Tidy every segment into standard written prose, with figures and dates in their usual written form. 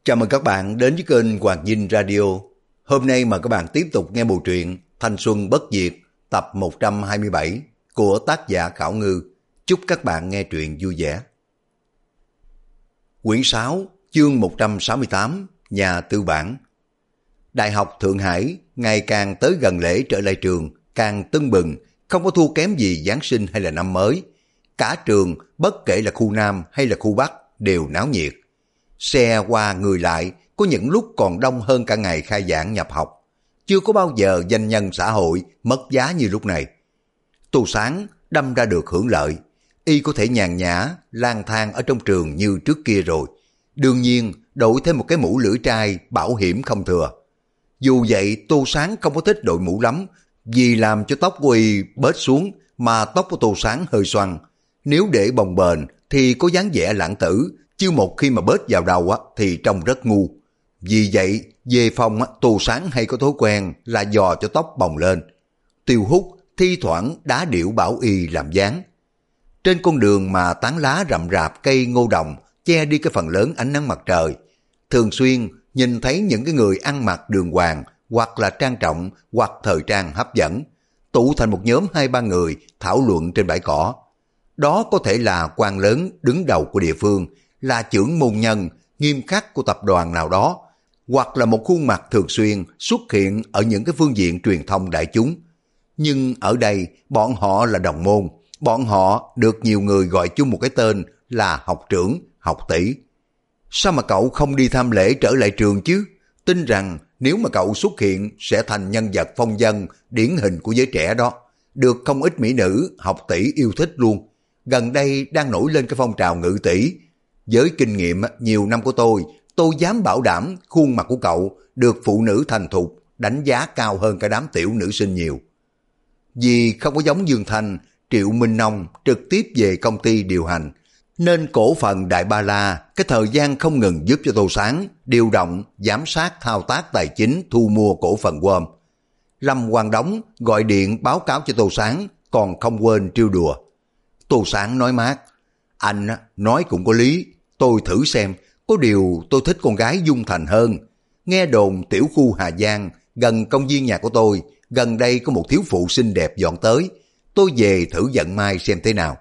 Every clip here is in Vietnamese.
Chào mừng các bạn đến với kênh Hoàng Dinh Radio. Hôm nay mời các bạn tiếp tục nghe bộ truyện Thanh Xuân Bất Diệt tập 127 của tác giả Khảo Ngư. Chúc các bạn nghe truyện vui vẻ. Quyển 6, chương 168, Nhà tư bản. Đại học Thượng Hải ngày càng tới gần lễ trở lại trường, càng tưng bừng, không có thua kém gì Giáng sinh hay là năm mới. Cả trường, bất kể là khu Nam hay là khu Bắc, đều náo nhiệt. Xe qua người lại, có những lúc còn đông hơn cả ngày khai giảng nhập học. Chưa có bao giờ danh nhân xã hội mất giá như lúc này. Tô Sáng đâm ra được hưởng lợi, y có thể nhàn nhã, lang thang ở trong trường như trước kia rồi. Đương nhiên, đội thêm một cái mũ lưỡi trai bảo hiểm không thừa. Dù vậy, Tô Sáng không có thích đội mũ lắm, vì làm cho tóc của y bết xuống, mà tóc của Tô Sáng hơi xoăn. Nếu để bồng bềnh thì có dáng vẻ lãng tử, chứ một khi mà bết vào đầu thì trông rất ngu. Vì vậy, về phòng Tô Sáng hay có thói quen là dò cho tóc bồng lên. Tiêu Hút thi thoảng đá điểu bảo y làm dáng. Trên con đường mà tán lá rậm rạp cây ngô đồng che đi cái phần lớn ánh nắng mặt trời, thường xuyên nhìn thấy những cái người ăn mặc đường hoàng hoặc là trang trọng hoặc thời trang hấp dẫn, tụ thành một nhóm 2-3 người thảo luận trên bãi cỏ. Đó có thể là quan lớn đứng đầu của địa phương, là trưởng môn nhân nghiêm khắc của tập đoàn nào đó, hoặc là một khuôn mặt thường xuyên xuất hiện ở những cái phương diện truyền thông đại chúng. Nhưng ở đây bọn họ là đồng môn, bọn họ được nhiều người gọi chung một cái tên là học trưởng, học tỷ. Sao mà cậu không đi tham lễ trở lại trường chứ? Tin rằng nếu mà cậu xuất hiện sẽ thành nhân vật phong dân điển hình của giới trẻ đó, được không ít mỹ nữ học tỷ yêu thích luôn. Gần đây đang nổi lên cái phong trào ngự tỷ. Với kinh nghiệm nhiều năm của tôi dám bảo đảm khuôn mặt của cậu được phụ nữ thành thục đánh giá cao hơn cả đám tiểu nữ sinh nhiều. Vì không có giống Dương Thanh, Triệu Minh Nông trực tiếp về công ty điều hành, nên cổ phần Đại Ba La cái thời gian không ngừng giúp cho Tô Sáng điều động, giám sát thao tác tài chính thu mua cổ phần Gom. Lâm Quang Đống gọi điện báo cáo cho Tô Sáng, còn không quên trêu đùa. Tô Sáng nói mát, anh nói cũng có lý, tôi thử xem, có điều tôi thích con gái Dung Thành hơn. Nghe đồn tiểu khu Hà Giang, gần công viên nhà của tôi, gần đây có một thiếu phụ xinh đẹp dọn tới, tôi về thử vận may xem thế nào.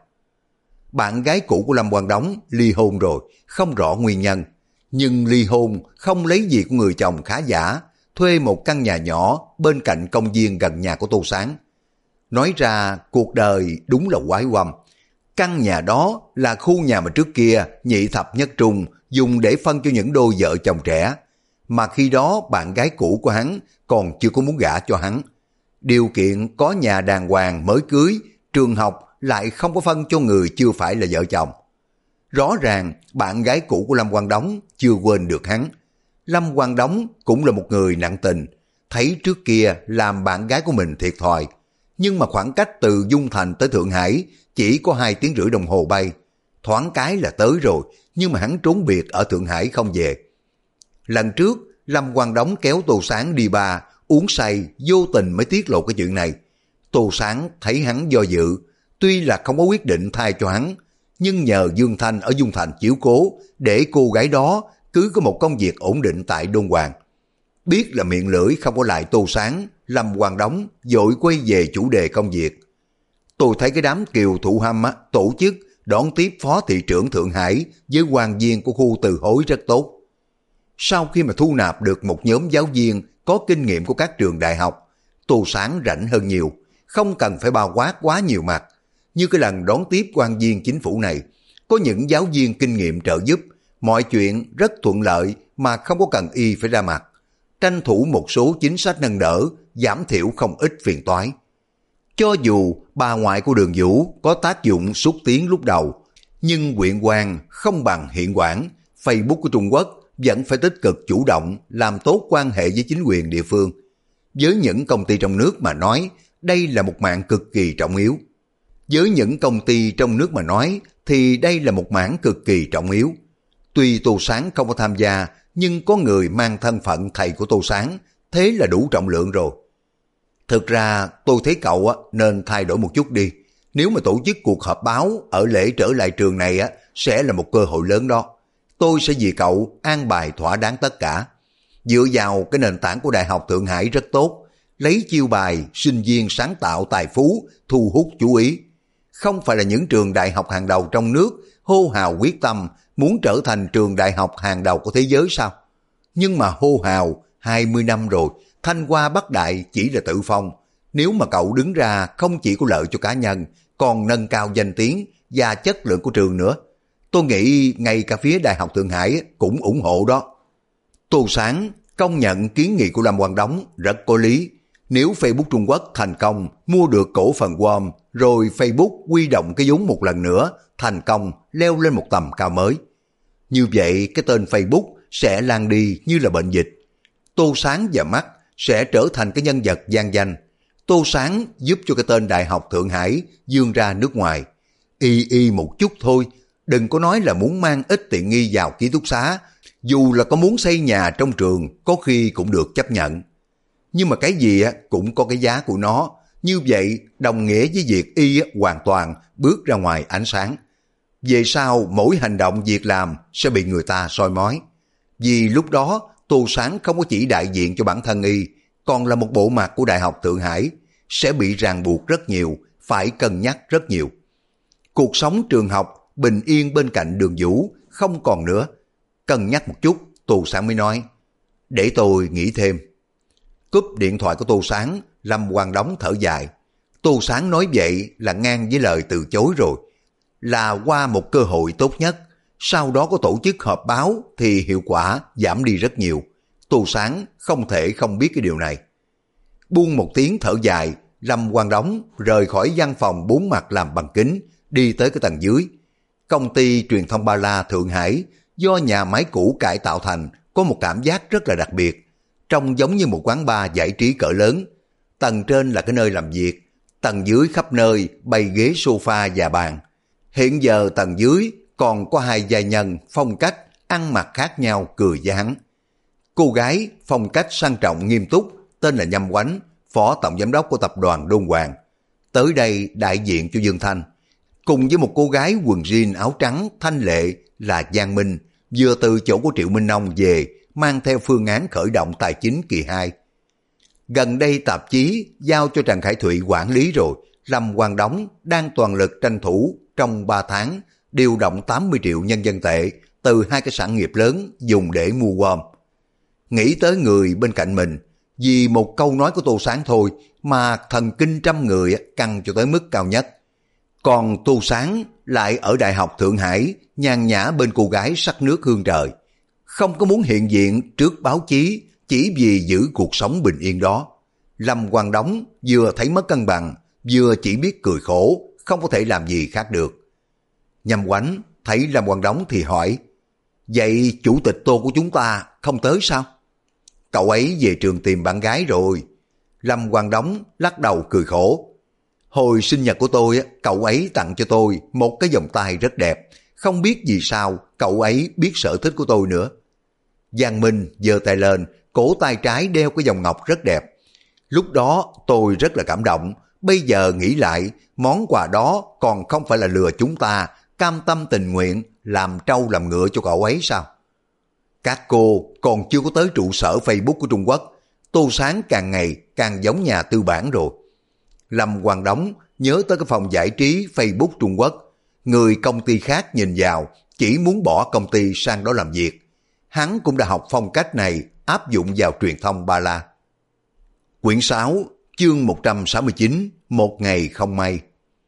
Bạn gái cũ của Lâm Quang Đống ly hôn rồi, không rõ nguyên nhân. Nhưng ly hôn không lấy gì của người chồng khá giả, thuê một căn nhà nhỏ bên cạnh công viên gần nhà của Tô Sáng. Nói ra cuộc đời đúng là quái quăm. Căn nhà đó là khu nhà mà trước kia Nhị Thập Nhất Trung dùng để phân cho những đôi vợ chồng trẻ, mà khi đó bạn gái cũ của hắn còn chưa có muốn gả cho hắn. Điều kiện có nhà đàng hoàng mới cưới, trường học lại không có phân cho người chưa phải là vợ chồng. Rõ ràng bạn gái cũ của Lâm Quang Đống chưa quên được hắn. Lâm Quang Đống cũng là một người nặng tình, thấy trước kia làm bạn gái của mình thiệt thòi, nhưng mà khoảng cách từ Dung Thành tới Thượng Hải chỉ có 2 tiếng rưỡi đồng hồ bay. Thoáng cái là tới rồi, nhưng mà hắn trốn biệt ở Thượng Hải không về. Lần trước, Lâm Quang Đống kéo Tô Sáng đi bar, uống say, vô tình mới tiết lộ cái chuyện này. Tô Sáng thấy hắn do dự, tuy là không có quyết định thay cho hắn, nhưng nhờ Dương Thanh ở Dung Thành chiếu cố, để cô gái đó cứ có một công việc ổn định tại Đôn Hoàng. Biết là miệng lưỡi không có lại Tô Sáng, Lâm Quang Đống vội quay về chủ đề công việc. Tôi thấy cái đám Kiều Thụ Hâm tổ chức đón tiếp phó thị trưởng Thượng Hải với quan viên của khu Từ Hối rất tốt. Sau khi mà thu nạp được một nhóm giáo viên có kinh nghiệm của các trường đại học, Tô Sáng rảnh hơn nhiều, không cần phải bao quát quá nhiều mặt. Như cái lần đón tiếp quan viên chính phủ này, có những giáo viên kinh nghiệm trợ giúp, mọi chuyện rất thuận lợi mà không có cần y phải ra mặt. Tranh thủ một số chính sách nâng đỡ, giảm thiểu không ít phiền toái. Cho dù bà ngoại của Đường Vũ có tác dụng xúc tiến lúc đầu, nhưng huyện quan không bằng hiện quản, Facebook của Trung Quốc vẫn phải tích cực chủ động làm tốt quan hệ với chính quyền địa phương. Với những công ty trong nước mà nói, đây là một mảng cực kỳ trọng yếu. Với những công ty trong nước mà nói, thì đây là một mảng cực kỳ trọng yếu. Tuy Tô Sáng không có tham gia, nhưng có người mang thân phận thầy của Tô Sáng, thế là đủ trọng lượng rồi. Thực ra tôi thấy cậu nên thay đổi một chút đi. Nếu mà tổ chức cuộc họp báo ở lễ trở lại trường này sẽ là một cơ hội lớn đó. Tôi sẽ vì cậu an bài thỏa đáng tất cả. Dựa vào cái nền tảng của Đại học Thượng Hải rất tốt, lấy chiêu bài sinh viên sáng tạo tài phú thu hút chú ý. Không phải là những trường đại học hàng đầu trong nước hô hào quyết tâm muốn trở thành trường đại học hàng đầu của thế giới sao? Nhưng mà hô hào 20 năm rồi, Thanh Hoa Bắc Đại chỉ là tự phong. Nếu mà cậu đứng ra không chỉ có lợi cho cá nhân, còn nâng cao danh tiếng và chất lượng của trường nữa. Tôi nghĩ ngay cả phía Đại học Thượng Hải cũng ủng hộ đó. Tô Sáng công nhận kiến nghị của Lâm Quang Đống rất có lý. Nếu Facebook Trung Quốc thành công mua được cổ phần WOM, rồi Facebook huy động cái vốn một lần nữa, thành công leo lên một tầm cao mới. Như vậy cái tên Facebook sẽ lan đi như là bệnh dịch. Tô Sáng và Mắt sẽ trở thành cái nhân vật vang danh. Tô Sáng giúp cho cái tên Đại học Thượng Hải vươn ra nước ngoài. Y một chút thôi, đừng có nói là muốn mang ít tiện nghi vào ký túc xá, dù là có muốn xây nhà trong trường có khi cũng được chấp nhận. Nhưng mà cái gì cũng có cái giá của nó, như vậy đồng nghĩa với việc Y hoàn toàn bước ra ngoài ánh sáng. Về sau mỗi hành động việc làm sẽ bị người ta soi mói. Vì lúc đó Tô Sáng không có chỉ đại diện cho bản thân Y, còn là một bộ mặt của Đại học Thượng Hải, sẽ bị ràng buộc rất nhiều, phải cân nhắc rất nhiều. Cuộc sống trường học bình yên bên cạnh Đường Vũ không còn nữa. Cân nhắc một chút, Tô Sáng mới nói, để tôi nghĩ thêm. Cúp điện thoại của Tô Sáng, Lâm Quang Đống thở dài. Tô Sáng nói vậy là ngang với lời từ chối rồi. Là qua một cơ hội tốt nhất, sau đó có tổ chức họp báo thì hiệu quả giảm đi rất nhiều. Tô Sáng không thể không biết cái điều này. Buông một tiếng thở dài, Lâm Quang Đống rời khỏi văn phòng 4 mặt làm bằng kính, đi tới cái tầng dưới. Công ty truyền thông Ba La Thượng Hải do nhà máy cũ cải tạo thành có một cảm giác rất là đặc biệt, trông giống như một quán bar giải trí cỡ lớn. Tầng trên là cái nơi làm việc, tầng dưới khắp nơi bày ghế sofa và bàn. Hiện giờ tầng dưới còn có 2 giai nhân phong cách ăn mặc khác nhau cười với hắn. Cô gái phong cách sang trọng nghiêm túc tên là Nhâm Oánh, phó tổng giám đốc của tập đoàn Đôn Hoàng, tới đây đại diện cho Dương Thanh, cùng với một cô gái quần jean áo trắng thanh lệ là Giang Minh, vừa từ chỗ của Triệu Minh Nông về, mang theo phương án khởi động tài chính kỳ 2. Gần đây tạp chí giao cho Trần Khải Thụy quản lý rồi, Lâm Quang Đống đang toàn lực tranh thủ trong 3 tháng điều động 80 triệu nhân dân tệ từ 2 cái sản nghiệp lớn dùng để mua gom. Nghĩ tới người bên cạnh mình, vì một câu nói của Tô Sáng thôi mà thần kinh trăm người căng cho tới mức cao nhất. Còn Tô Sáng lại ở Đại học Thượng Hải nhàn nhã bên cô gái sắc nước hương trời, không có muốn hiện diện trước báo chí chỉ vì giữ cuộc sống bình yên đó. Lâm Quang Đống vừa thấy mất cân bằng, vừa chỉ biết cười khổ, không có thể làm gì khác được. Nhâm Oánh thấy Lâm Quang Đống thì hỏi, vậy chủ tịch Tô của chúng ta không tới sao? Cậu ấy về trường tìm bạn gái rồi. Lâm Quang Đống lắc đầu cười khổ. Hồi sinh nhật của tôi, cậu ấy tặng cho tôi một cái vòng tay rất đẹp. Không biết vì sao cậu ấy biết sở thích của tôi nữa. Giang Minh giơ tay lên, cổ tay trái đeo cái vòng ngọc rất đẹp. Lúc đó tôi rất là cảm động. Bây giờ nghĩ lại, món quà đó còn không phải là lừa chúng ta, cam tâm tình nguyện làm trâu làm ngựa cho cậu ấy sao? Các cô còn chưa có tới trụ sở Facebook của Trung Quốc. Tô Sáng càng ngày càng giống nhà tư bản rồi. Lâm Quang Đống nhớ tới cái phòng giải trí Facebook Trung Quốc. Người công ty khác nhìn vào chỉ muốn bỏ công ty sang đó làm việc. Hắn cũng đã học phong cách này áp dụng vào truyền thông Ba La. Quyển 6, chương 169, một ngày không may.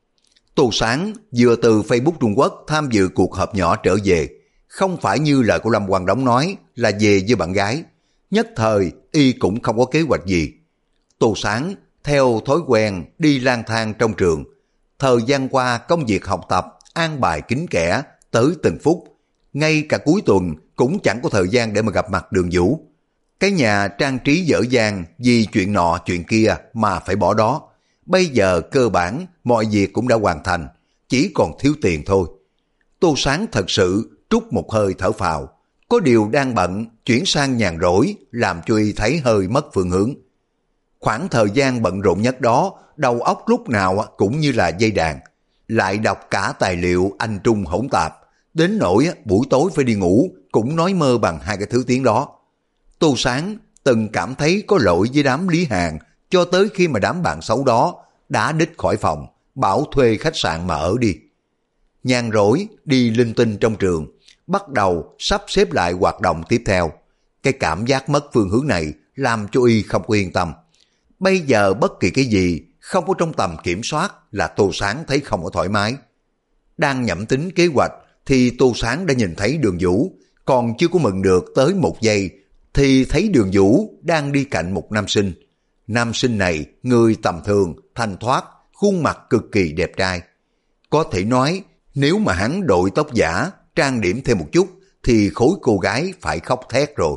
Tô Sáng vừa từ Facebook Trung Quốc tham dự cuộc họp nhỏ trở về. Không phải như lời của Lâm Quang Đống nói là về với bạn gái. Nhất thời y cũng không có kế hoạch gì. Tô Sáng theo thói quen đi lang thang trong trường. Thời gian qua công việc học tập an bài kín kẽ tới từng phút. Ngay cả cuối tuần cũng chẳng có thời gian để mà gặp mặt Đường Vũ. Cái nhà trang trí dở dang vì chuyện nọ chuyện kia mà phải bỏ đó. Bây giờ cơ bản mọi việc cũng đã hoàn thành, chỉ còn thiếu tiền thôi. Tô Sáng thật sự trút một hơi thở phào. Có điều đang bận chuyển sang nhàn rỗi làm cho y thấy hơi mất phương hướng. Khoảng thời gian bận rộn nhất đó, đầu óc lúc nào cũng như là dây đàn. Lại đọc cả tài liệu Anh Trung hỗn tạp, đến nỗi buổi tối phải đi ngủ cũng nói mơ bằng hai cái thứ tiếng đó. Tô Sáng từng cảm thấy có lỗi với đám Lý Hàn cho tới khi mà đám bạn xấu đó đã đích khỏi phòng, bảo thuê khách sạn mà ở đi. Nhàn rỗi đi linh tinh trong trường, bắt đầu sắp xếp lại hoạt động tiếp theo. Cái cảm giác mất phương hướng này làm cho y không yên tâm. Bây giờ bất kỳ cái gì không có trong tầm kiểm soát là Tô Sáng thấy không có thoải mái. Đang nhẩm tính kế hoạch thì Tô Sáng đã nhìn thấy Đường Vũ, còn chưa có mừng được tới một giây thì thấy Đường Vũ đang đi cạnh một nam sinh. Nam sinh này người tầm thường, thanh thoát, khuôn mặt cực kỳ đẹp trai. Có thể nói nếu mà hắn đội tóc giả, trang điểm thêm một chút thì khối cô gái phải khóc thét rồi.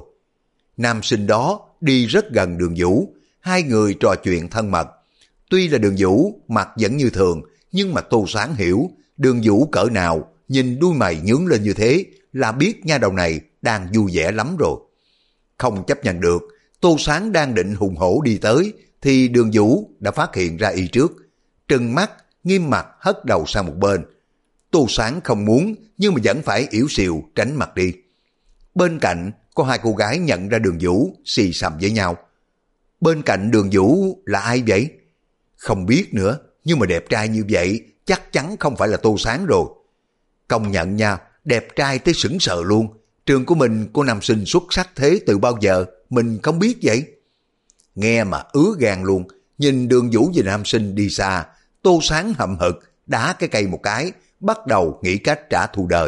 Nam sinh đó đi rất gần Đường Vũ, hai người trò chuyện thân mật. Tuy là Đường Vũ mặt vẫn như thường, nhưng mà Tô Sáng hiểu Đường Vũ cỡ nào, nhìn đuôi mày nhướng lên như thế là biết nha đầu này đang vui vẻ lắm rồi. Không chấp nhận được, Tô Sáng đang định hùng hổ đi tới thì Đường Vũ đã phát hiện ra y trước. Trừng mắt, nghiêm mặt hất đầu sang một bên. Tô Sáng không muốn nhưng mà vẫn phải yểu xìu tránh mặt đi. Bên cạnh có hai cô gái nhận ra Đường Vũ xì xầm với nhau. Bên cạnh Đường Vũ là ai vậy? Không biết nữa, nhưng mà đẹp trai như vậy chắc chắn không phải là Tô Sáng rồi. Công nhận nha, đẹp trai tới sững sờ luôn. Trường của mình có nam sinh xuất sắc thế từ bao giờ mình không biết vậy? Nghe mà ứa gan luôn. Nhìn Đường Vũ và nam sinh đi xa, Tô Sáng hậm hực đá cái cây một cái, bắt đầu nghĩ cách trả thù đời.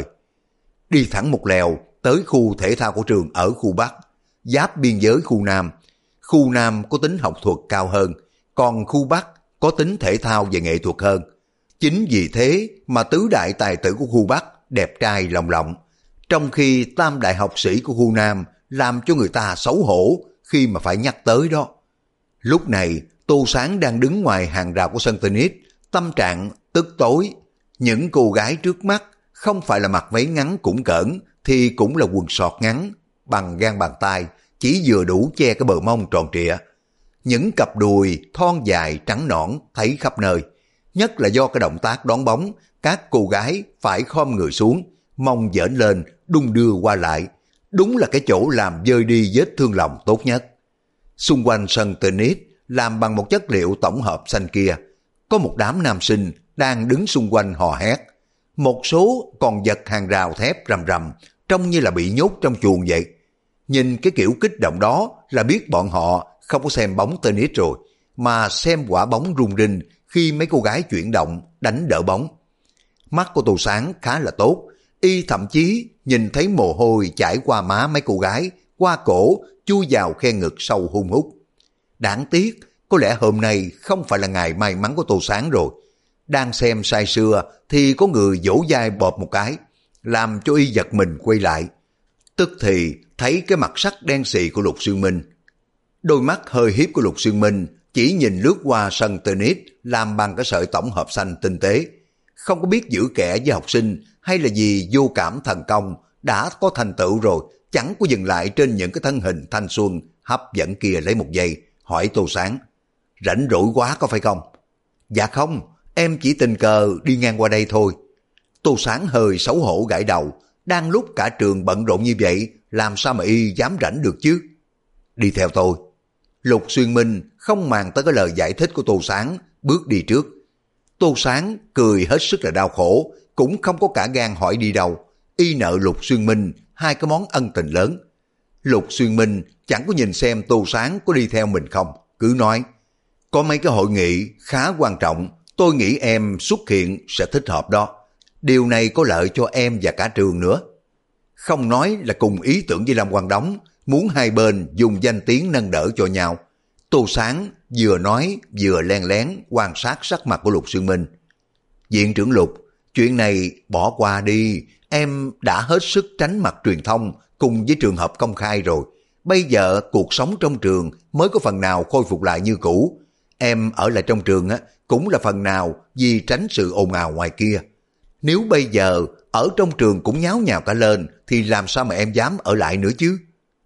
Đi thẳng một lèo tới khu thể thao của trường ở khu Bắc, giáp biên giới khu Nam. Khu Nam có tính học thuật cao hơn, còn khu Bắc có tính thể thao và nghệ thuật hơn. Chính vì thế mà tứ đại tài tử của khu Bắc đẹp trai lồng lộng, trong khi tam đại học sĩ của khu Nam làm cho người ta xấu hổ khi mà phải nhắc tới đó. Lúc này Tô Sáng đang đứng ngoài hàng rào của sân tennis, tâm trạng tức tối. Những cô gái trước mắt không phải là mặc váy ngắn cũng cỡn thì cũng là quần sọt ngắn bằng gang bàn tay, chỉ vừa đủ che cái bờ mông tròn trịa. Những cặp đùi thon dài trắng nõn thấy khắp nơi. Nhất là do cái động tác đón bóng, các cô gái phải khom người xuống, mông dễn lên, đung đưa qua lại. Đúng là cái chỗ làm vơi đi vết thương lòng tốt nhất. Xung quanh sân tennis làm bằng một chất liệu tổng hợp xanh kia, có một đám nam sinh đang đứng xung quanh hò hét. Một số còn giật hàng rào thép rầm rầm, trông như là bị nhốt trong chuồng vậy. Nhìn cái kiểu kích động đó là biết bọn họ không có xem bóng tennis rồi, mà xem quả bóng rung rinh khi mấy cô gái chuyển động, đánh đỡ bóng. Mắt của Tô Sáng khá là tốt, y thậm chí nhìn thấy mồ hôi chảy qua má mấy cô gái, qua cổ, chui vào khe ngực sâu hun hút. Đáng tiếc, có lẽ hôm nay không phải là ngày may mắn của Tô Sáng rồi. Đang xem say sưa thì có người vỗ vai bóp một cái, làm cho y giật mình quay lại. Tức thì thấy cái mặt sắc đen xì của Lục Xuyên Minh. Đôi mắt hơi hiếp của Lục Xuyên Minh chỉ nhìn lướt qua sân tennis làm bằng cái sợi tổng hợp xanh tinh tế. Không có biết giữ kẻ với học sinh hay là gì vô cảm thần công đã có thành tựu rồi, chẳng có dừng lại trên những cái thân hình thanh xuân hấp dẫn kia lấy một giây, hỏi Tô Sáng: rảnh rỗi quá có phải không? Dạ không, em chỉ tình cờ đi ngang qua đây thôi. Tô Sáng hơi xấu hổ gãi đầu, đang lúc cả trường bận rộn như vậy, làm sao mà y dám rảnh được chứ? Đi theo tôi. Lục Xuyên Minh không màng tới cái lời giải thích của Tô Sáng, bước đi trước. Tô Sáng cười hết sức là đau khổ, cũng không có cả gan hỏi đi đâu. Y nợ Lục Xuyên Minh hai cái món ân tình lớn. Lục Xuyên Minh chẳng có nhìn xem Tô Sáng có đi theo mình không, cứ nói: có mấy cái hội nghị khá quan trọng, tôi nghĩ em xuất hiện sẽ thích hợp đó. Điều này có lợi cho em và cả trường nữa. Không nói là cùng ý tưởng với Lâm Quang Đống, muốn hai bên dùng danh tiếng nâng đỡ cho nhau. Tô Sáng vừa nói vừa len lén quan sát sắc mặt của Lục Xuyên Minh. Viện trưởng Lục, chuyện này bỏ qua đi, em đã hết sức tránh mặt truyền thông cùng với trường hợp công khai rồi. Bây giờ cuộc sống trong trường mới có phần nào khôi phục lại như cũ. Em ở lại trong trường cũng là phần nào vì tránh sự ồn ào ngoài kia. Nếu bây giờ ở trong trường cũng nháo nhào cả lên thì làm sao mà em dám ở lại nữa chứ?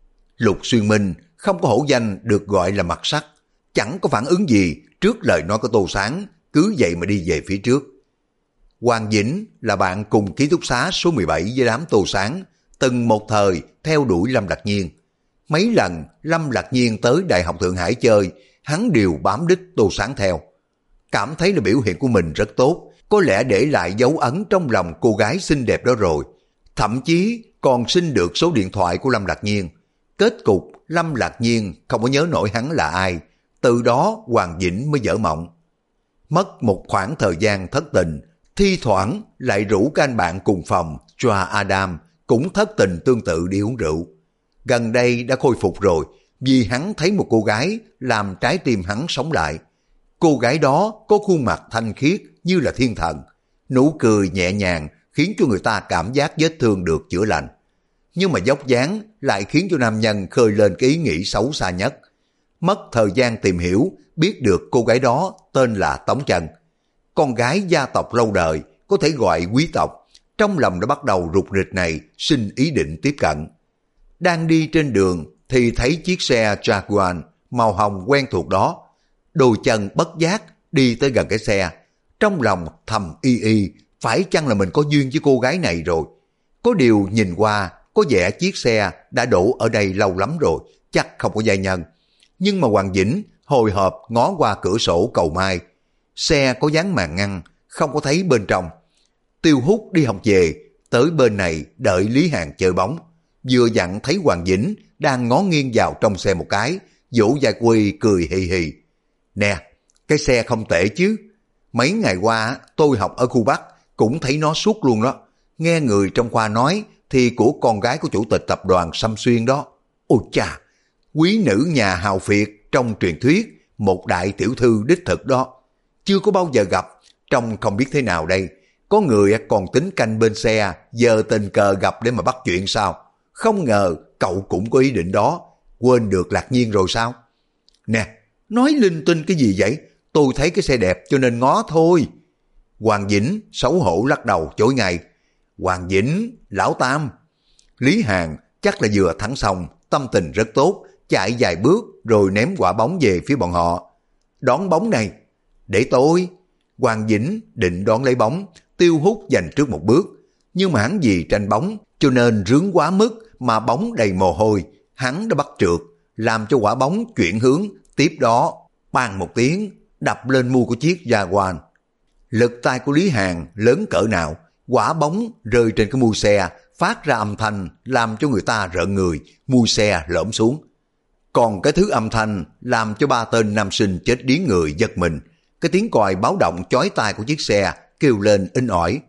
Lục Xuyên Minh không có hổ danh được gọi là mặt sắt, chẳng có phản ứng gì trước lời nói của Tô Sáng, cứ vậy mà đi về phía trước. Hoàng Vĩnh là bạn cùng ký túc xá số 17 với đám Tô Sáng, từng một thời theo đuổi Lâm Lạc Nhiên. Mấy lần Lâm Lạc Nhiên tới Đại học Thượng Hải chơi, hắn đều bám đích Tô Sáng theo. Cảm thấy là biểu hiện của mình rất tốt, có lẽ để lại dấu ấn trong lòng cô gái xinh đẹp đó rồi. Thậm chí còn xin được số điện thoại của Lâm Lạc Nhiên. Kết cục Lâm Lạc Nhiên không có nhớ nổi hắn là ai, từ đó Hoàng Vĩnh mới dở mộng. Mất một khoảng thời gian thất tình, thi thoảng lại rủ các anh bạn cùng phòng Joa Adam cũng thất tình tương tự đi uống rượu. Gần đây đã khôi phục rồi, vì hắn thấy một cô gái làm trái tim hắn sống lại. Cô gái đó có khuôn mặt thanh khiết như là thiên thần, nụ cười nhẹ nhàng khiến cho người ta cảm giác vết thương được chữa lành. Nhưng mà dốc dáng lại khiến cho nam nhân khơi lên cái ý nghĩ xấu xa nhất. Mất thời gian tìm hiểu, biết được cô gái đó tên là Tống Chân. Con gái gia tộc lâu đời, có thể gọi quý tộc. Trong lòng đã bắt đầu rụt rịch này, xin ý định tiếp cận. Đang đi trên đường thì thấy chiếc xe Jaguar màu hồng quen thuộc đó. Đôi chân bất giác đi tới gần cái xe. Trong lòng thầm y, phải chăng là mình có duyên với cô gái này rồi. Có điều nhìn qua, có vẻ chiếc xe đã đổ ở đây lâu lắm rồi, chắc không có giai nhân. Nhưng mà Hoàng Vĩnh hồi hộp ngó qua cửa sổ cầu mai. Xe có dán màn ngăn, không có thấy bên trong. Tiêu Hút đi học về, tới bên này đợi Lý Hàn chơi bóng. Vừa dặn thấy Hoàng Vĩnh đang ngó nghiêng vào trong xe một cái, vỗ vai Quy cười hì hì. Nè, cái xe không tệ chứ. Mấy ngày qua tôi học ở khu Bắc, cũng thấy nó suốt luôn đó. Nghe người trong khoa nói thì của con gái của chủ tịch tập đoàn Sâm Xuyên đó. Ôi chà, quý nữ nhà hào phiệt trong truyền thuyết, một đại tiểu thư đích thực đó. Chưa có bao giờ gặp, trông không biết thế nào đây. Có người còn tính canh bên xe, giờ tình cờ gặp để mà bắt chuyện sao. Không ngờ cậu cũng có ý định đó, quên được Lạc Nhiên rồi sao? Nè, nói linh tinh cái gì vậy? Tôi thấy cái xe đẹp cho nên ngó thôi. Hoàng Vĩnh xấu hổ lắc đầu chối ngay. Hoàng Vĩnh, lão Tam. Lý Hàn chắc là vừa thắng xong, tâm tình rất tốt, chạy vài bước rồi ném quả bóng về phía bọn họ. Đón bóng này. Để tôi. Hoàng Vĩnh định đón lấy bóng, Tiêu Hút giành trước một bước. Nhưng mà hắn vì tranh bóng cho nên rướng quá mức mà bóng đầy mồ hôi. Hắn đã bắt trượt, làm cho quả bóng chuyển hướng, tiếp đó bang một tiếng đập lên mui của chiếc Jaguar. Lực tay của Lý Hàn lớn cỡ nào, quả bóng rơi trên cái mui xe phát ra âm thanh làm cho người ta rợn người, mui xe lõm xuống. Còn cái thứ âm thanh làm cho ba tên nam sinh chết điếng người giật mình. Cái tiếng còi báo động chói tai của chiếc xe kêu lên inh ỏi.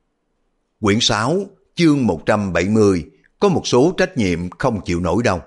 Quyển 6, chương 170, có một số trách nhiệm không chịu nổi đâu.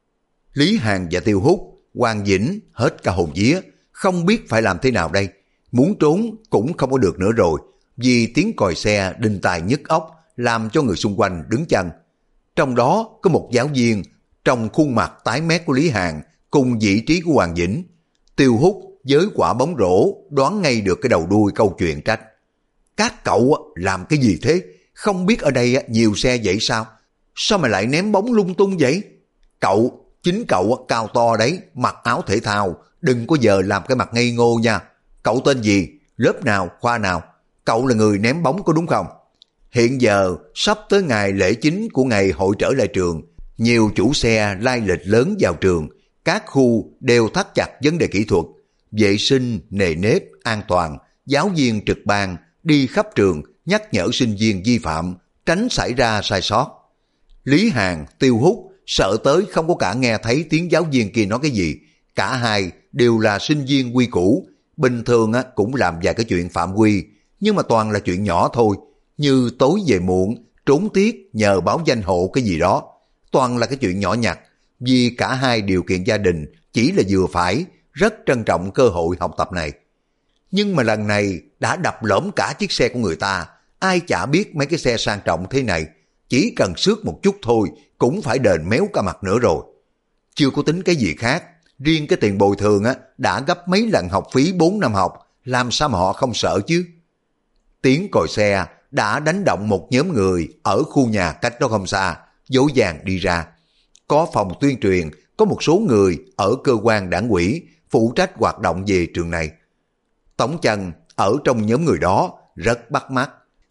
Lý Hàn và Tiêu Hút, Hoàng Vĩnh hết cả hồn vía, không biết phải làm thế nào đây. Muốn trốn cũng không có được nữa rồi, vì tiếng còi xe đinh tai nhức óc làm cho người xung quanh đứng chân. Trong đó có một giáo viên trong khuôn mặt tái mét của Lý Hàn cùng vị trí của Hoàng Vĩnh. Tiêu Hút với quả bóng rổ đoán ngay được cái đầu đuôi câu chuyện trách. Các cậu làm cái gì thế? Không biết ở đây nhiều xe vậy sao? Sao mà lại ném bóng lung tung vậy? Chính cậu cao to đấy, mặc áo thể thao, đừng có giờ làm cái mặt ngây ngô nha. Cậu tên gì? Lớp nào? Khoa nào? Cậu là người ném bóng có đúng không? Hiện giờ sắp tới ngày lễ chính của ngày hội trở lại trường, nhiều chủ xe lai lịch lớn vào trường, các khu đều thắt chặt vấn đề kỹ thuật, vệ sinh, nề nếp, an toàn, giáo viên trực ban đi khắp trường nhắc nhở sinh viên vi phạm, tránh xảy ra sai sót. Lý Hàn, Tiêu Hút sợ tới không có cả nghe thấy tiếng giáo viên kia nói cái gì. Cả hai đều là sinh viên quy củ, bình thường cũng làm vài cái chuyện phạm quy, nhưng mà toàn là chuyện nhỏ thôi, như tối về muộn, trốn tiết, nhờ báo danh hộ cái gì đó. Toàn là cái chuyện nhỏ nhặt, vì cả hai điều kiện gia đình chỉ là vừa phải, rất trân trọng cơ hội học tập này. Nhưng mà lần này đã đập lõm cả chiếc xe của người ta, ai chả biết mấy cái xe sang trọng thế này, chỉ cần xước một chút thôi cũng phải đền méo cả mặt nữa rồi. Chưa có tính cái gì khác, riêng cái tiền bồi thường đã gấp mấy lần học phí 4 năm học, làm sao mà họ không sợ chứ. Tiếng còi xe đã đánh động một nhóm người ở khu nhà cách đó không xa, dỗ dàng đi ra. Có phòng tuyên truyền, có một số người ở cơ quan đảng ủy phụ trách hoạt động về trường này. Tống Chân ở trong nhóm người đó rất bắt mắt,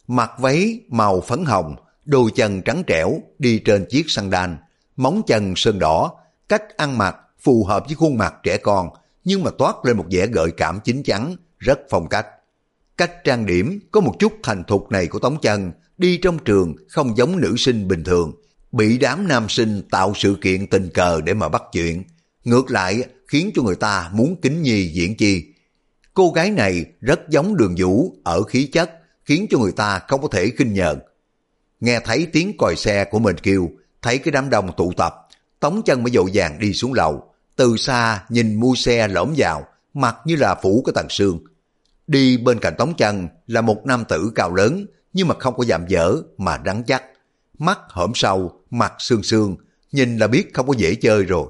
mặc váy màu phấn hồng, đôi chân trắng trẻo đi trên chiếc sandal, móng chân sơn đỏ, cách ăn mặc phù hợp với khuôn mặt trẻ con nhưng mà toát lên một vẻ gợi cảm chín chắn, rất phong cách. Cách trang điểm có một chút thành thục này của Tống Chân đi trong trường không giống nữ sinh bình thường, bị đám nam sinh tạo sự kiện tình cờ để mà bắt chuyện. Ngược lại khiến cho người ta muốn kính nhi diễn chi. Cô gái này rất giống Đường Vũ ở khí chất, khiến cho người ta không có thể khinh nhờn. Nghe thấy tiếng còi xe của mình kêu, thấy cái đám đông tụ tập, Tống Chân mới vội vàng đi xuống lầu. Từ xa nhìn mui xe lõm vào, mặt như là phủ cái tầng xương. Đi bên cạnh Tống Chân là một nam tử cao lớn, nhưng mà không có dạm dở mà rắn chắc. Mắt hõm sâu, mặt xương xương, nhìn là biết không có dễ chơi rồi.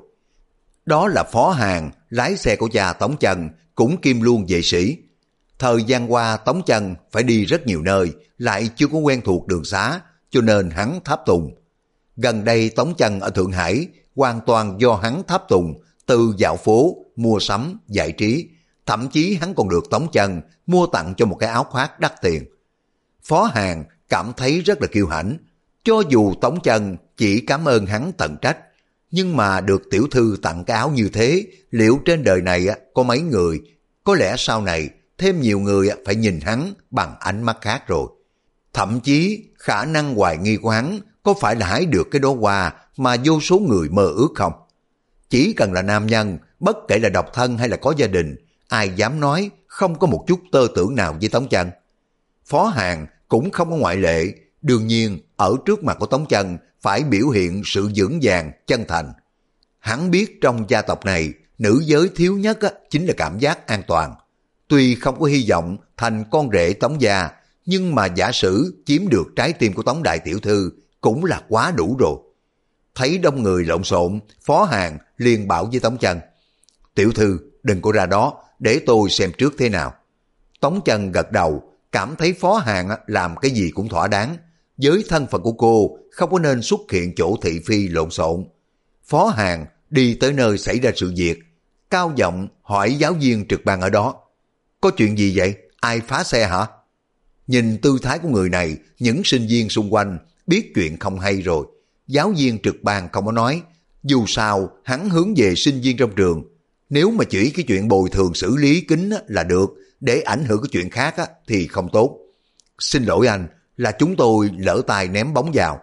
Đó là Phó Hàn, lái xe của cha Tống Chân, cũng kim luôn vệ sĩ. Thời gian qua Tống Chân phải đi rất nhiều nơi, lại chưa có quen thuộc đường xá, cho nên hắn tháp tùng. Gần đây Tống Chân ở Thượng Hải, hoàn toàn do hắn tháp tùng, từ dạo phố, mua sắm, giải trí. Thậm chí hắn còn được Tống Chân mua tặng cho một cái áo khoác đắt tiền. Phó Hàn cảm thấy rất là kiêu hãnh, cho dù Tống Chân chỉ cảm ơn hắn tận trách, nhưng mà được tiểu thư tặng cái áo như thế, liệu trên đời này có mấy người, có lẽ sau này thêm nhiều người phải nhìn hắn bằng ánh mắt khác rồi. Thậm chí khả năng hoài nghi của hắn có phải là hái được cái đóa hoa mà vô số người mơ ước không? Chỉ cần là nam nhân, bất kể là độc thân hay là có gia đình, ai dám nói không có một chút tơ tưởng nào với Tống Chân. Phó Hàn cũng không có ngoại lệ, đương nhiên ở trước mặt của Tống Chân phải biểu hiện sự vững vàng, chân thành. Hắn biết trong gia tộc này, nữ giới thiếu nhất chính là cảm giác an toàn. Tuy không có hy vọng thành con rể Tống gia, nhưng mà giả sử chiếm được trái tim của Tống đại tiểu thư cũng là quá đủ rồi. Thấy đông người lộn xộn, Phó Hàn liền bảo với Tống Chân: "Tiểu thư, đừng có ra đó, để tôi xem trước thế nào." Tống Chân gật đầu, cảm thấy Phó Hàn làm cái gì cũng thỏa đáng. Với thân phận của cô, không có nên xuất hiện chỗ thị phi lộn xộn. Phó Hàn đi tới nơi xảy ra sự việc, cao giọng hỏi giáo viên trực ban ở đó: "Có chuyện gì vậy? Ai phá xe hả?" Nhìn tư thái của người này, những sinh viên xung quanh biết chuyện không hay rồi. Giáo viên trực ban không có nói, dù sao hắn hướng về sinh viên trong trường. Nếu mà chỉ cái chuyện bồi thường xử lý kín là được, để ảnh hưởng cái chuyện khác thì không tốt. "Xin lỗi anh, là chúng tôi lỡ tay ném bóng vào."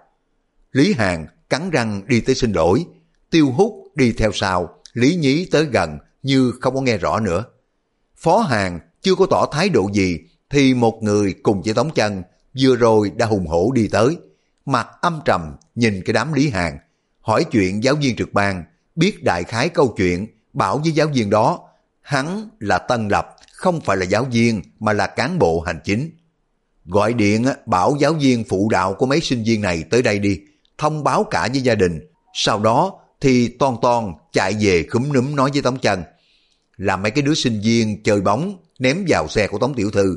Lý Hàn cắn răng đi tới xin lỗi. Tiêu Hút đi theo sau, Lý Nhí tới gần như không có nghe rõ nữa. Phó Hàn chưa có tỏ thái độ gì thì một người cùng với Tống Chân vừa rồi đã hùng hổ đi tới, mặt âm trầm nhìn cái đám Lý Hàn, hỏi chuyện giáo viên trực ban, biết đại khái câu chuyện, bảo với giáo viên đó hắn là Tân Lập, không phải là giáo viên mà là cán bộ hành chính. Gọi điện bảo giáo viên phụ đạo của mấy sinh viên này tới đây đi, thông báo cả với gia đình. Sau đó thì Toan Toan chạy về khúm núm nói với Tống Chân là mấy cái đứa sinh viên chơi bóng ném vào xe của Tống tiểu thư.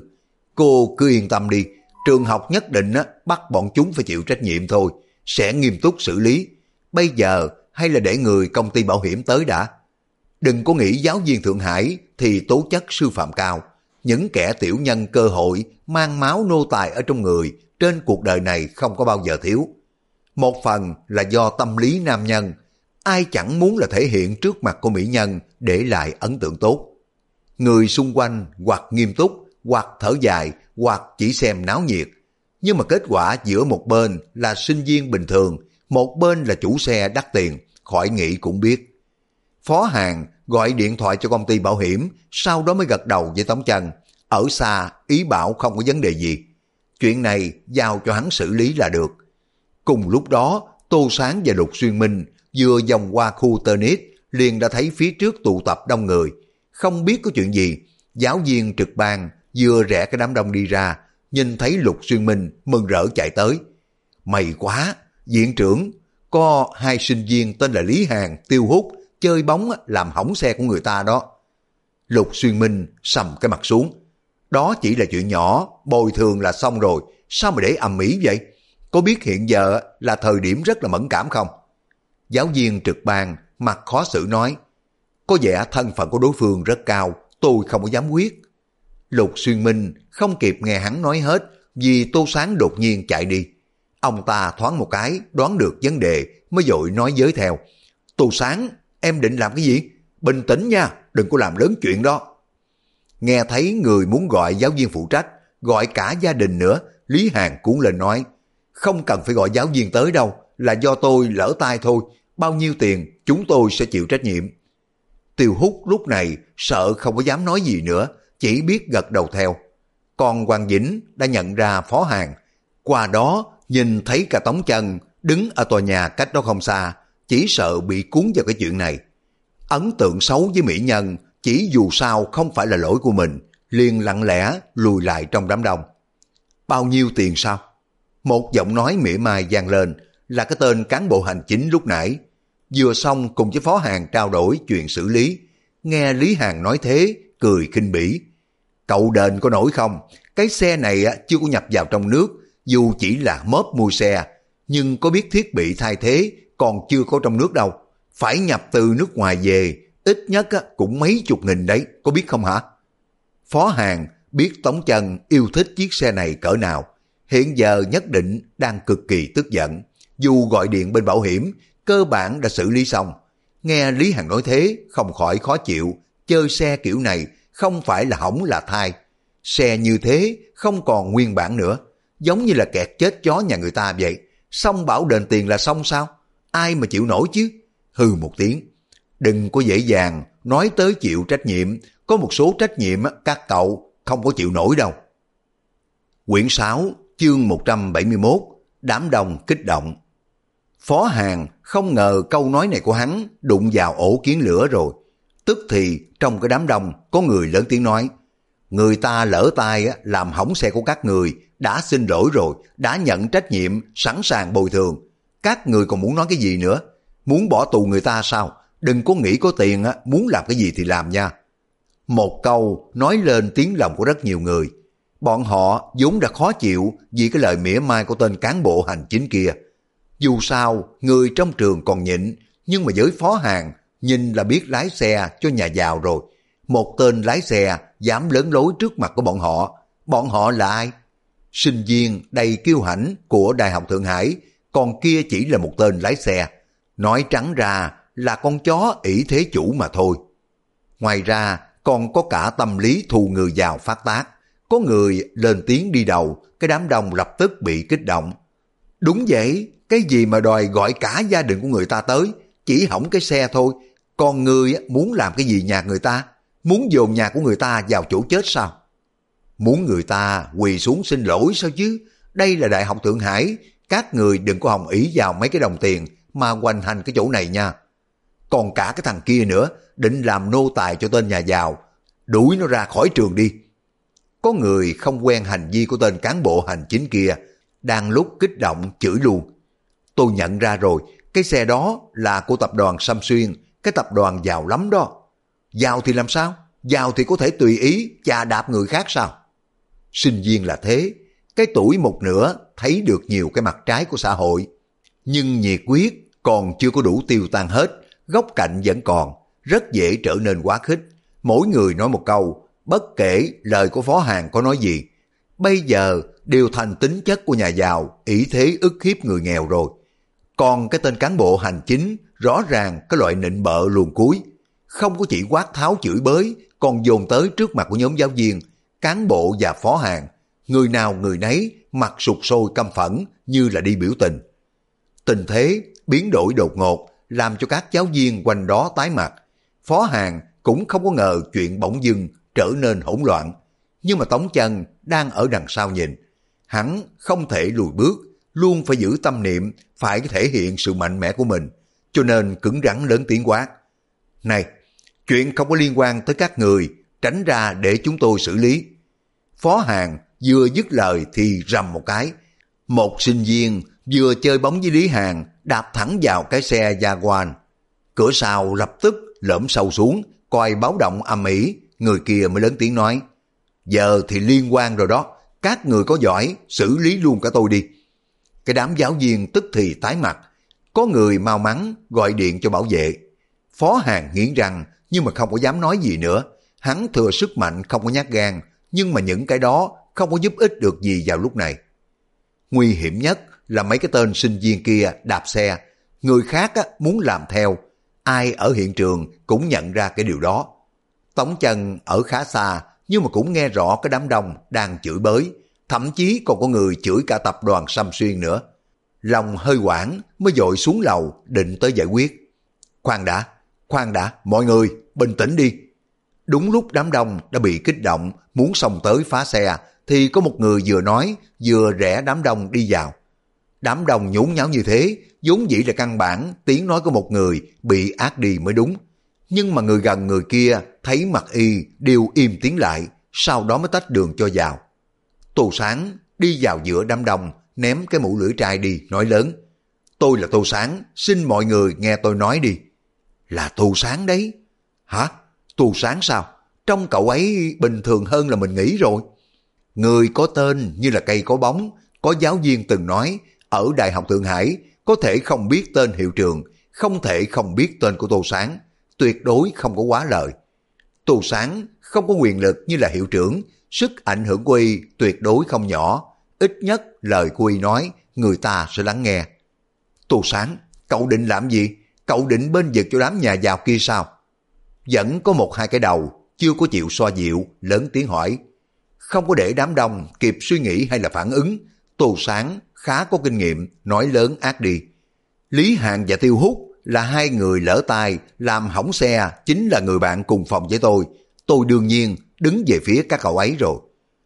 Cô cứ yên tâm đi, trường học nhất định bắt bọn chúng phải chịu trách nhiệm thôi, sẽ nghiêm túc xử lý. Bây giờ hay là để người công ty bảo hiểm tới đã. Đừng có nghĩ giáo viên Thượng Hải thì tố chất sư phạm cao. Những kẻ tiểu nhân cơ hội mang máu nô tài ở trong người trên cuộc đời này không có bao giờ thiếu. Một phần là do tâm lý nam nhân, ai chẳng muốn là thể hiện trước mặt của mỹ nhân để lại ấn tượng tốt. Người xung quanh hoặc nghiêm túc, hoặc thở dài, hoặc chỉ xem náo nhiệt. Nhưng mà kết quả giữa một bên là sinh viên bình thường, một bên là chủ xe đắt tiền, khỏi nghĩ cũng biết. Phó Hàn gọi điện thoại cho công ty bảo hiểm, sau đó mới gật đầu với Tống Chân. Ở xa, ý bảo không có vấn đề gì. Chuyện này giao cho hắn xử lý là được. Cùng lúc đó, Tô Sáng và Lục Xuyên Minh vừa vòng qua khu tennis, liền đã thấy phía trước tụ tập đông người. Không biết có chuyện gì, giáo viên trực ban vừa rẽ cái đám đông đi ra, nhìn thấy Lục Xuyên Minh mừng rỡ chạy tới. May quá, viện trưởng, có hai sinh viên tên là Lý Hàn, Tiêu Hút, chơi bóng làm hỏng xe của người ta đó. Lục Xuyên Minh sầm cái mặt xuống. Đó chỉ là chuyện nhỏ, bồi thường là xong rồi, sao mà để ầm ĩ vậy? Có biết hiện giờ là thời điểm rất là mẫn cảm không? Giáo viên trực ban mặt khó xử nói, có vẻ thân phận của đối phương rất cao, tôi không có dám quyết. Lục Xuyên Minh không kịp nghe hắn nói hết, vì Tô Sáng đột nhiên chạy đi. Ông ta thoáng một cái đoán được vấn đề mới vội nói với theo. Tô Sáng, em định làm cái gì? Bình tĩnh nha, đừng có làm lớn chuyện đó. Nghe thấy người muốn gọi giáo viên phụ trách, gọi cả gia đình nữa, Lý Hàn cuốn lên nói, không cần phải gọi giáo viên tới đâu, là do tôi lỡ tay thôi, bao nhiêu tiền chúng tôi sẽ chịu trách nhiệm. Tiêu Hút lúc này sợ không có dám nói gì nữa, chỉ biết gật đầu theo. Còn Hoàng Vĩnh đã nhận ra Phó Hàn, qua đó nhìn thấy cả Tống Chân đứng ở tòa nhà cách đó không xa, chỉ sợ bị cuốn vào cái chuyện này. Ấn tượng xấu với mỹ nhân, chỉ dù sao không phải là lỗi của mình, liền lặng lẽ lùi lại trong đám đông. Bao nhiêu tiền sao? Một giọng nói mỉa mai vang lên, là cái tên cán bộ hành chính lúc nãy. Vừa xong cùng với Phó Hàn trao đổi chuyện xử lý, nghe Lý Hàn nói thế, cười khinh bỉ. Cậu đền có nổi không? Cái xe này chưa có nhập vào trong nước, dù chỉ là mớp mua xe, nhưng có biết thiết bị thay thế còn chưa có trong nước đâu. Phải nhập từ nước ngoài về, ít nhất cũng mấy chục nghìn đấy, có biết không hả? Phó Hàn biết Tống Chân yêu thích chiếc xe này cỡ nào, hiện giờ nhất định đang cực kỳ tức giận. Dù gọi điện bên bảo hiểm, cơ bản đã xử lý xong. Nghe Lý Hàn nói thế, không khỏi khó chịu, chơi xe kiểu này không phải là hỏng là thai. Xe như thế không còn nguyên bản nữa, giống như là kẹt chết chó nhà người ta vậy. Xong bảo đền tiền là xong sao? Ai mà chịu nổi chứ? Hừ một tiếng. Đừng có dễ dàng nói tới chịu trách nhiệm, có một số trách nhiệm các cậu không có chịu nổi đâu. Quyển 6, chương 171, đám đông kích động. Phó Hàn không ngờ câu nói này của hắn đụng vào ổ kiến lửa rồi. Tức thì trong cái đám đông có người lớn tiếng nói, người ta lỡ tay làm hỏng xe của các người, đã xin lỗi rồi, đã nhận trách nhiệm, sẵn sàng bồi thường. Các người còn muốn nói cái gì nữa? Muốn bỏ tù người ta sao? Đừng có nghĩ có tiền muốn làm cái gì thì làm nha. Một câu nói lên tiếng lòng của rất nhiều người. Bọn họ vốn đã khó chịu vì cái lời mỉa mai của tên cán bộ hành chính kia. Dù sao, người trong trường còn nhịn, nhưng mà với Phó Hàn, nhìn là biết lái xe cho nhà giàu rồi. Một tên lái xe dám lớn lối trước mặt của bọn họ là ai? Sinh viên đầy kiêu hãnh của Đại học Thượng Hải, còn kia chỉ là một tên lái xe. Nói trắng ra là con chó ỷ thế chủ mà thôi. Ngoài ra còn có cả tâm lý thù người giàu phát tác. Có người lên tiếng đi đầu, cái đám đông lập tức bị kích động. Đúng vậy, cái gì mà đòi gọi cả gia đình của người ta tới, chỉ hỏng cái xe thôi. Còn người muốn làm cái gì nhà người ta? Muốn dồn nhà của người ta vào chỗ chết sao? Muốn người ta quỳ xuống xin lỗi sao chứ? Đây là Đại học Thượng Hải, các người đừng có hòng ý vào mấy cái đồng tiền mà hoành hành cái chỗ này nha. Còn cả cái thằng kia nữa, định làm nô tài cho tên nhà giàu, đuổi nó ra khỏi trường đi. Có người không quen hành vi của tên cán bộ hành chính kia, đang lúc kích động chửi luôn. Tôi nhận ra rồi, cái xe đó là của tập đoàn Sam Xuyên, cái tập đoàn giàu lắm đó. Giàu thì làm sao? Giàu thì có thể tùy ý chà đạp người khác sao? Sinh viên là thế, cái tuổi một nửa thấy được nhiều cái mặt trái của xã hội. Nhưng nhiệt huyết còn chưa có đủ tiêu tan hết, góc cạnh vẫn còn, rất dễ trở nên quá khích. Mỗi người nói một câu, bất kể lời của Phó Hàn có nói gì, bây giờ đều thành tính chất của nhà giàu, ỷ thế ức hiếp người nghèo rồi. Còn cái tên cán bộ hành chính, rõ ràng cái loại nịnh bợ luồn cuối, không có chỉ quát tháo chửi bới, còn dồn tới trước mặt của nhóm giáo viên, cán bộ và Phó Hàn. Người nào người nấy mặt sụt sôi căm phẫn như là đi biểu tình. Tình thế biến đổi đột ngột làm cho các giáo viên quanh đó tái mặt. Phó Hàn cũng không có ngờ chuyện bỗng dưng trở nên hỗn loạn. Nhưng mà Tống Chân đang ở đằng sau nhìn. Hắn không thể lùi bước, luôn phải giữ tâm niệm, phải thể hiện sự mạnh mẽ của mình. Cho nên cứng rắn lớn tiếng quát. Này, chuyện không có liên quan tới các người, tránh ra để chúng tôi xử lý. Phó Hàn vừa dứt lời thì rầm một cái. Một sinh viên vừa chơi bóng với Lý Hàn đạp thẳng vào cái xe Jaguar. Cửa sau lập tức lõm sâu xuống, coi báo động ầm ĩ. Người kia mới lớn tiếng nói, giờ thì liên quan rồi đó, các người có giỏi xử lý luôn cả tôi đi. Cái đám giáo viên tức thì tái mặt, có người mau mắn gọi điện cho bảo vệ. Phó Hàn nghiến răng nhưng mà không có dám nói gì nữa. Hắn thừa sức mạnh không có nhát gan, nhưng mà những cái đó không có giúp ích được gì vào lúc này. Nguy hiểm nhất là mấy cái tên sinh viên kia đạp xe, người khác muốn làm theo, ai ở hiện trường cũng nhận ra cái điều đó. Tống Chân ở khá xa nhưng mà cũng nghe rõ cái đám đông đang chửi bới, thậm chí còn có người chửi cả tập đoàn Sâm Xuyên nữa. Lòng hơi hoảng mới dội xuống lầu định tới giải quyết. Khoan đã, mọi người bình tĩnh đi. Đúng lúc đám đông đã bị kích động muốn xông tới phá xe thì có một người vừa nói vừa rẽ đám đông đi vào. Đám đông nhốn nháo như thế vốn dĩ là căn bản tiếng nói của một người bị át đi mới đúng. Nhưng mà người gần người kia thấy mặt y đều im tiếng lại, sau đó mới tách đường cho vào. Tô Sáng đi vào giữa đám đông, ném cái mũ lưỡi trai đi, nói lớn: tôi là Tô Sáng, xin mọi người nghe tôi nói đi. Là Tô Sáng đấy. Hả? Tô Sáng sao? Trông cậu ấy bình thường hơn là mình nghĩ rồi. Người có tên như là cây có bóng, có giáo viên từng nói, ở Đại học Thượng Hải có thể không biết tên hiệu trường, không thể không biết tên của Tô Sáng, tuyệt đối không có quá lời. Tô Sáng không có quyền lực như là hiệu trưởng, sức ảnh hưởng của y tuyệt đối không nhỏ, ít nhất lời của y nói người ta sẽ lắng nghe. Tô Sáng, cậu định làm gì? Cậu định bên vực cho đám nhà giàu kia sao? Vẫn có một hai cái đầu chưa có chịu xoa dịu, lớn tiếng hỏi. Không có để đám đông kịp suy nghĩ hay là phản ứng, Tô Sáng khá có kinh nghiệm, nói lớn ác đi. Lý Hàn và Tiêu Hút là hai người lỡ tay làm hỏng xe, chính là người bạn cùng phòng với tôi đương nhiên đứng về phía các cậu ấy rồi.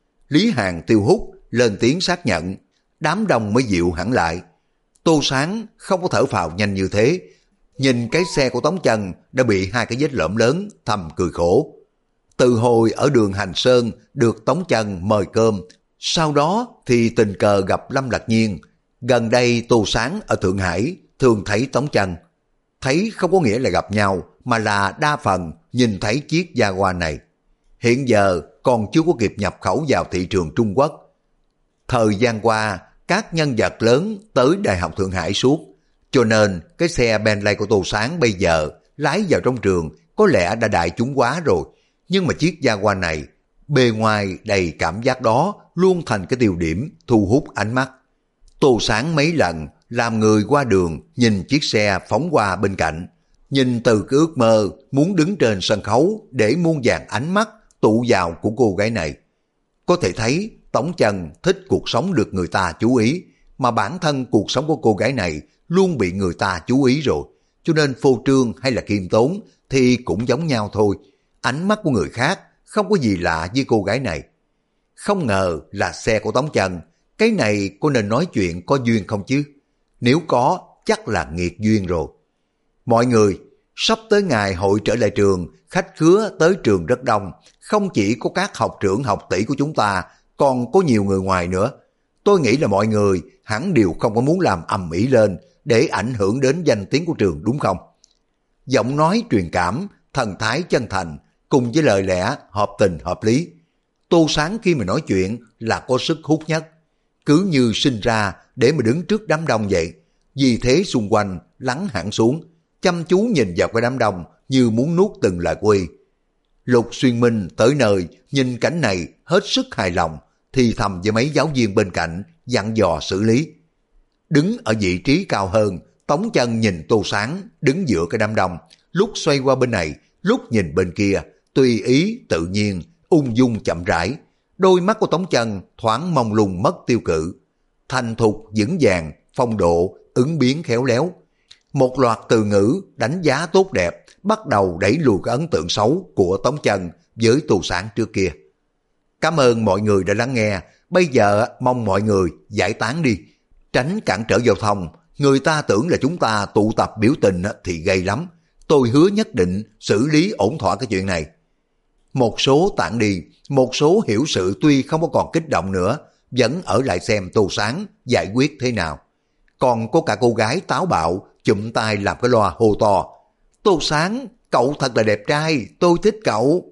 Lý Hàn, Tiêu Hút lên tiếng xác nhận, đám đông mới dịu hẳn lại. Tô Sáng không có thở phào nhanh như thế, nhìn cái xe của Tống Chân đã bị hai cái vết lõm lớn, thầm cười khổ. Từ hồi ở đường Hành Sơn được Tống Chân mời cơm, sau đó thì tình cờ gặp Lâm Lạc Nhiên. Gần đây Tô Sáng ở Thượng Hải thường thấy Tống Chân. Thấy không có nghĩa là gặp nhau, mà là đa phần nhìn thấy chiếc Jaguar này. Hiện giờ còn chưa có kịp nhập khẩu vào thị trường Trung Quốc. Thời gian qua, các nhân vật lớn tới Đại học Thượng Hải suốt, cho nên cái xe Bentley của Tô Sáng bây giờ lái vào trong trường có lẽ đã đại chúng quá rồi. Nhưng mà chiếc Jaguar này, bề ngoài đầy cảm giác đó luôn thành cái tiêu điểm thu hút ánh mắt. Tô Sáng mấy lần làm người qua đường nhìn chiếc xe phóng qua bên cạnh, nhìn từ cái ước mơ muốn đứng trên sân khấu để muôn vàn ánh mắt tụ vào của cô gái này. Có thể thấy Tống Chân thích cuộc sống được người ta chú ý, mà bản thân cuộc sống của cô gái này luôn bị người ta chú ý rồi, cho nên phô trương hay là khiêm tốn thì cũng giống nhau thôi. Ánh mắt của người khác không có gì lạ với cô gái này. Không ngờ là xe của Tống Chân, cái này có nên nói chuyện có duyên không chứ? Nếu có, chắc là nghiệt duyên rồi. Mọi người, sắp tới ngày hội trở lại trường, khách khứa tới trường rất đông, không chỉ có các học trưởng học tỷ của chúng ta, còn có nhiều người ngoài nữa. Tôi nghĩ là mọi người hẳn đều không có muốn làm ầm ĩ lên để ảnh hưởng đến danh tiếng của trường, đúng không? Giọng nói truyền cảm, thần thái chân thành, cùng với lời lẽ hợp tình hợp lý. Tô Sáng khi mà nói chuyện là có sức hút nhất, cứ như sinh ra để mà đứng trước đám đông vậy. Vì thế xung quanh lắng hẳn xuống, chăm chú nhìn vào cái đám đông như muốn nuốt từng lời của y. Lục Xuyên Minh tới nơi nhìn cảnh này hết sức hài lòng, thì thầm với mấy giáo viên bên cạnh dặn dò xử lý. Đứng ở vị trí cao hơn, Tống Chân nhìn Tô Sáng đứng giữa cái đám đông, lúc xoay qua bên này, lúc nhìn bên kia, tùy ý tự nhiên, ung dung chậm rãi. Đôi mắt của Tống Chân thoáng mông lung mất tiêu cự, thành thục vững vàng, phong độ ứng biến khéo léo. Một loạt từ ngữ đánh giá tốt đẹp bắt đầu đẩy lùi cái ấn tượng xấu của Tống Chân với Tô Sáng trước kia. Cảm ơn mọi người đã lắng nghe, bây giờ mong mọi người giải tán đi, tránh cản trở giao thông. Người ta tưởng là chúng ta tụ tập biểu tình thì gây lắm, tôi hứa nhất định xử lý ổn thỏa cái chuyện này. Một số tản đi, một số hiểu sự tuy không có còn kích động nữa, vẫn ở lại xem Tô Sáng giải quyết thế nào. Còn có cả cô gái táo bạo chụm tay làm cái loa hô to: Tô Sáng, cậu thật là đẹp trai, tôi thích cậu.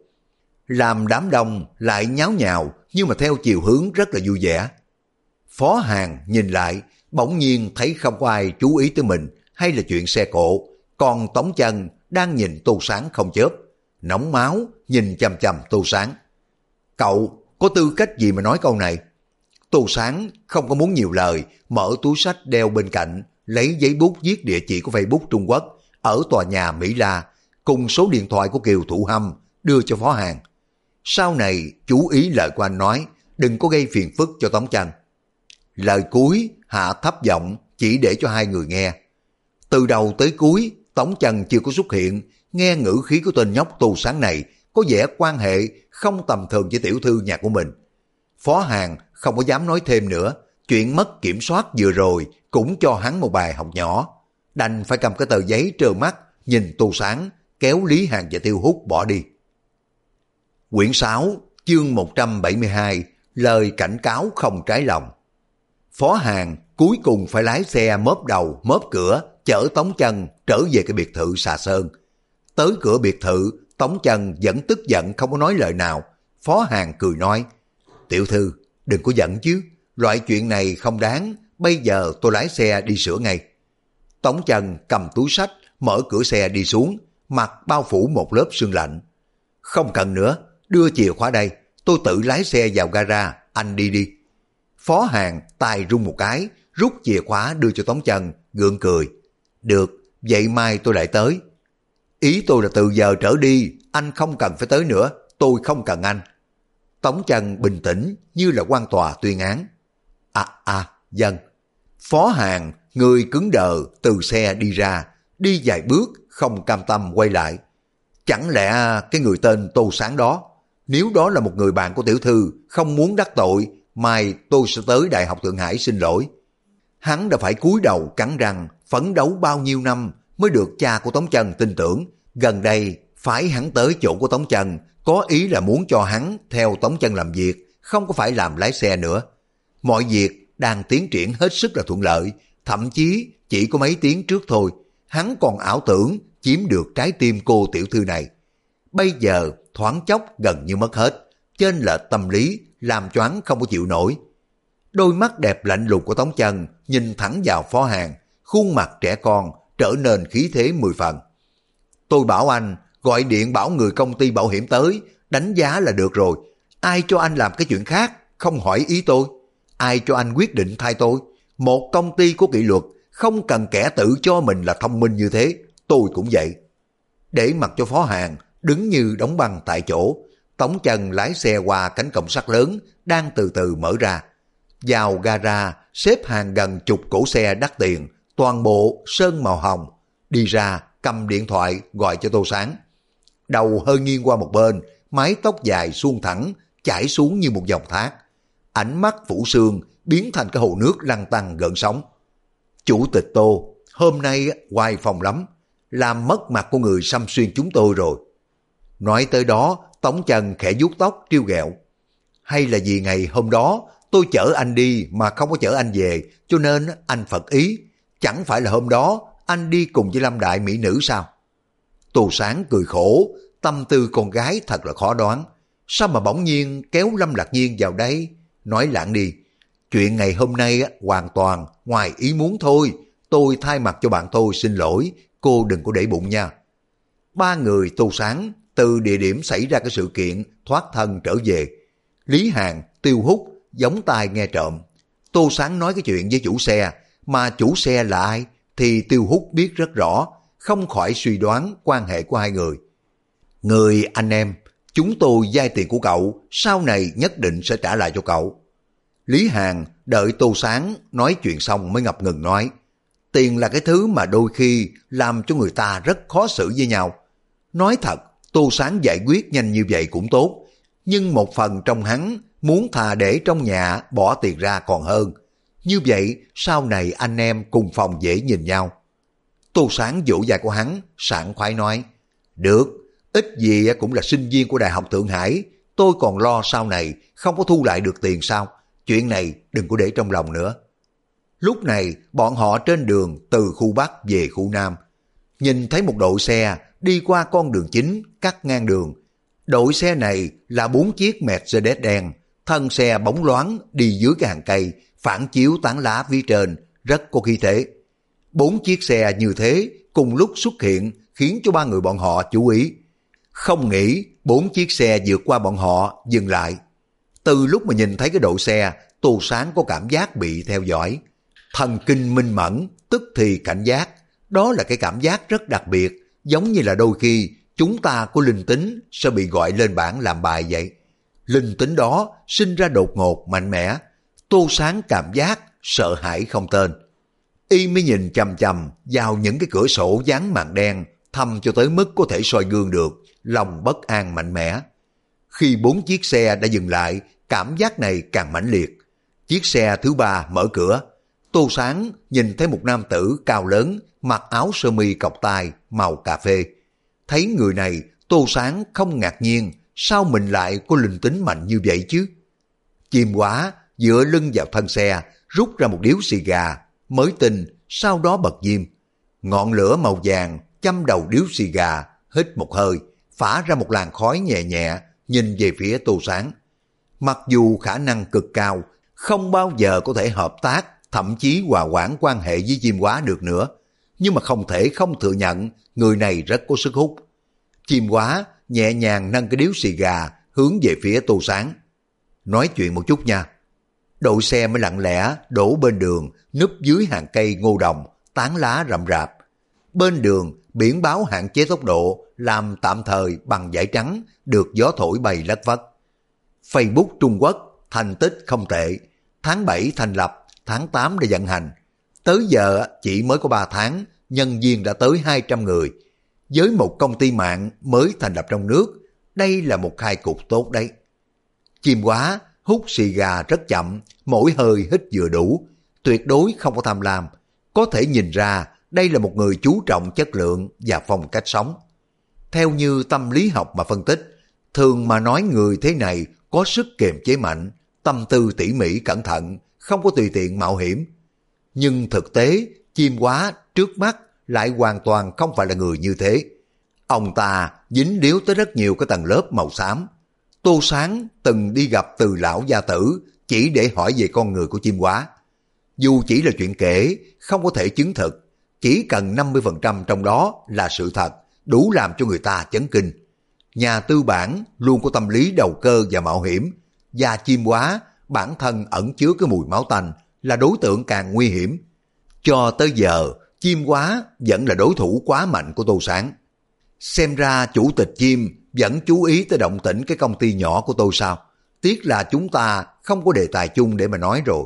Làm đám đông lại nháo nhào, nhưng mà theo chiều hướng rất là vui vẻ. Phó Hàn nhìn lại, bỗng nhiên thấy không có ai chú ý tới mình hay là chuyện xe cộ, còn Tống Chân đang nhìn Tô Sáng không chớp, nóng máu nhìn chằm chằm Tô Sáng. có tư cách gì mà nói câu này? Tô Sáng không có muốn nhiều lời, mở túi sách đeo bên cạnh, lấy giấy bút viết địa chỉ của Facebook Trung Quốc ở tòa nhà Mỹ La cùng số điện thoại của Kiều Thủ Hâm đưa cho Phó Hàn. Sau này chú ý lời của anh nói, đừng có gây phiền phức cho Tống Chanh. Lời cuối hạ thấp giọng chỉ để cho hai người nghe. Từ đầu tới cuối Tống Chanh chưa có xuất hiện, nghe ngữ khí của tên nhóc Tô Sáng này có vẻ quan hệ không tầm thường với tiểu thư nhà của mình. Phó Hàn không có dám nói thêm nữa, chuyện mất kiểm soát vừa rồi cũng cho hắn một bài học nhỏ. Đành phải cầm cái tờ giấy trơ mắt nhìn Tô Sáng kéo Lý Hàn và Tiêu Hút bỏ đi. Quyển 6, chương 172, lời cảnh cáo không trái lòng. Phó Hàn cuối cùng phải lái xe móp đầu móp cửa chở Tống Chanh trở về cái biệt thự Xà Sơn. Tới cửa biệt thự, Tống Chanh vẫn tức giận không có nói lời nào. Phó Hàn cười nói, tiểu thư đừng có giận chứ, loại chuyện này không đáng, bây giờ tôi lái xe đi sửa ngay. Tống Chanh cầm túi sách, mở cửa xe đi xuống, mặt bao phủ một lớp sương lạnh. Không cần nữa, đưa chìa khóa đây, tôi tự lái xe vào gara, anh đi đi. Phó Hàn tay rung một cái, rút chìa khóa đưa cho Tống Chanh, gượng cười. Được, vậy mai tôi lại tới. Ý tôi là từ giờ trở đi, anh không cần phải tới nữa, tôi không cần anh. Tống Chanh bình tĩnh như là quan tòa tuyên án. Dân. Phó Hàn, người cứng đờ từ xe đi ra, đi vài bước không cam tâm quay lại. Chẳng lẽ cái người tên Tô Sáng đó, nếu đó là một người bạn của tiểu thư, không muốn đắc tội, mai tôi sẽ tới Đại học Thượng Hải xin lỗi. Hắn đã phải cúi đầu cắn răng, phấn đấu bao nhiêu năm mới được cha của Tống Chanh tin tưởng. Gần đây phái hắn tới chỗ của Tống Chanh, có ý là muốn cho hắn theo Tống Chanh làm việc, không có phải làm lái xe nữa. Mọi việc đang tiến triển hết sức là thuận lợi, thậm chí chỉ có mấy tiếng trước thôi, hắn còn ảo tưởng chiếm được trái tim cô tiểu thư này. Bây giờ thoáng chốc gần như mất hết, chênh lệch tâm lý làm cho hắn không có chịu nổi. Đôi mắt đẹp lạnh lùng của Tống Chanh nhìn thẳng vào Phó Hàn, khuôn mặt trẻ con trở nên khí thế 10 phần. Tôi bảo anh gọi điện bảo người công ty bảo hiểm tới, đánh giá là được rồi. Ai cho anh làm cái chuyện khác, không hỏi ý tôi. Ai cho anh quyết định thay tôi? Một công ty có kỷ luật, không cần kẻ tự cho mình là thông minh như thế, tôi cũng vậy. Để mặc cho Phó Hàn đứng như đóng băng tại chỗ, Tống Chanh lái xe qua cánh cổng sắt lớn đang từ từ mở ra. Vào gara, xếp hàng gần chục cỗ xe đắt tiền, toàn bộ sơn màu hồng. Đi ra, cầm điện thoại gọi cho Tô Sáng. Đầu hơi nghiêng qua một bên, mái tóc dài suông thẳng, chảy xuống như một dòng thác. Ánh mắt phủ sương biến thành cái hồ nước lăn tăn gợn sóng. Chủ tịch Tô, hôm nay hoài phòng lắm, làm mất mặt của người xăm xuyên chúng tôi rồi. Nói tới đó, Tống Chanh khẽ vuốt tóc trêu ghẹo. Hay là vì ngày hôm đó tôi chở anh đi mà không có chở anh về, cho nên anh phật ý. Chẳng phải là hôm đó anh đi cùng với Lâm Đại mỹ nữ sao? Tô Sáng cười khổ, tâm tư con gái thật là khó đoán. Sao mà bỗng nhiên kéo Lâm Lạc Nhiên vào đây? Nói lạng đi, chuyện ngày hôm nay hoàn toàn ngoài ý muốn thôi. Tôi thay mặt cho bạn tôi xin lỗi, cô đừng có để bụng nha. Ba người Tô Sáng từ địa điểm xảy ra cái sự kiện thoát thân trở về. Lý Hàn, Tiêu Hút gióng tai nghe trộm. Tô Sáng nói cái chuyện với chủ xe, mà chủ xe là ai thì Tiêu Hút biết rất rõ, không khỏi suy đoán quan hệ của hai người. Người anh em, chúng tôi vay tiền của cậu, sau này nhất định sẽ trả lại cho cậu. Lý Hàn đợi Tô Sáng nói chuyện xong mới ngập ngừng nói, tiền là cái thứ mà đôi khi làm cho người ta rất khó xử với nhau. Nói thật, Tô Sáng giải quyết nhanh như vậy cũng tốt, nhưng một phần trong hắn muốn thà để trong nhà bỏ tiền ra còn hơn. Như vậy sau này anh em cùng phòng dễ nhìn nhau. Tô Sáng vỗ vai của hắn, sảng khoái nói, được, ít gì cũng là sinh viên của Đại học Thượng Hải, tôi còn lo sau này không có thu lại được tiền sao, chuyện này đừng có để trong lòng nữa. Lúc này bọn họ trên đường từ khu Bắc về khu Nam, nhìn thấy một đội xe đi qua con đường chính cắt ngang đường. Đội xe này là 4 chiếc Mercedes đen, thân xe bóng loáng đi dưới cái hàng cây, phản chiếu tán lá phía trên, rất có khí thế. 4 chiếc xe như thế cùng lúc xuất hiện khiến cho ba người bọn họ chú ý. Không nghĩ 4 chiếc xe vượt qua bọn họ dừng lại. Từ lúc mà nhìn thấy cái đội xe, Tô Sáng có cảm giác bị theo dõi. Thần kinh minh mẫn, tức thì cảnh giác. Đó là cái cảm giác rất đặc biệt, giống như là đôi khi chúng ta có linh tính sẽ bị gọi lên bảng làm bài vậy. Linh tính đó sinh ra đột ngột, mạnh mẽ. Tô Sáng cảm giác sợ hãi không tên. Y mới nhìn chằm chằm vào những cái cửa sổ dán màn đen, thâm cho tới mức có thể soi gương được, lòng bất an mạnh mẽ. Khi 4 chiếc xe đã dừng lại, cảm giác này càng mãnh liệt. Chiếc xe thứ 3 mở cửa. Tô Sáng nhìn thấy một nam tử cao lớn, mặc áo sơ mi cộc tai, màu cà phê. Thấy người này, Tô Sáng không ngạc nhiên, sao mình lại có linh tính mạnh như vậy chứ? Chim Quá dựa lưng vào thân xe, rút ra một điếu xì gà, mới tinh, sau đó bật diêm. Ngọn lửa màu vàng châm đầu điếu xì gà, hít một hơi, phả ra một làn khói nhẹ nhẹ, nhìn về phía Tô Sáng. Mặc dù khả năng cực cao, không bao giờ có thể hợp tác, thậm chí hòa quản quan hệ với Chim Quá được nữa, nhưng mà không thể không thừa nhận người này rất có sức hút. Chim Quá nhẹ nhàng nâng cái điếu xì gà hướng về phía Tô Sáng. Nói chuyện một chút nha. Đội xe mới lặng lẽ đổ bên đường, núp dưới hàng cây ngô đồng, tán lá rậm rạp. Bên đường, biển báo hạn chế tốc độ, làm tạm thời bằng vải trắng, được gió thổi bay lất phất. Facebook Trung Quốc, thành tích không tệ. Tháng 7 thành lập, tháng 8 đã vận hành. Tới giờ chỉ mới có 3 tháng, nhân viên đã tới 200 người. Với một công ty mạng mới thành lập trong nước, đây là một khai cục tốt đấy. Chim Quá hút xì gà rất chậm, mỗi hơi hít vừa đủ, tuyệt đối không có tham lam. Có thể nhìn ra đây là một người chú trọng chất lượng và phong cách sống. Theo như tâm lý học mà phân tích, thường mà nói người thế này có sức kiềm chế mạnh, tâm tư tỉ mỉ cẩn thận, không có tùy tiện mạo hiểm. Nhưng thực tế, Chim Quá trước mắt lại hoàn toàn không phải là người như thế. Ông ta dính líu tới rất nhiều cái tầng lớp màu xám. Tô Sáng từng đi gặp Từ lão gia tử chỉ để hỏi về con người của Chim Quá. Dù chỉ là chuyện kể, không có thể chứng thực, chỉ cần 50% trong đó là sự thật, đủ làm cho người ta chấn kinh. Nhà tư bản luôn có tâm lý đầu cơ và mạo hiểm, và Chim Quá bản thân ẩn chứa cái mùi máu tanh, là đối tượng càng nguy hiểm. Cho tới giờ, Chim Quá vẫn là đối thủ quá mạnh của Tô Sáng. Xem ra chủ tịch Chim vẫn chú ý tới động tĩnh cái công ty nhỏ của tôi sao? Tiếc là chúng ta không có đề tài chung để mà nói rồi.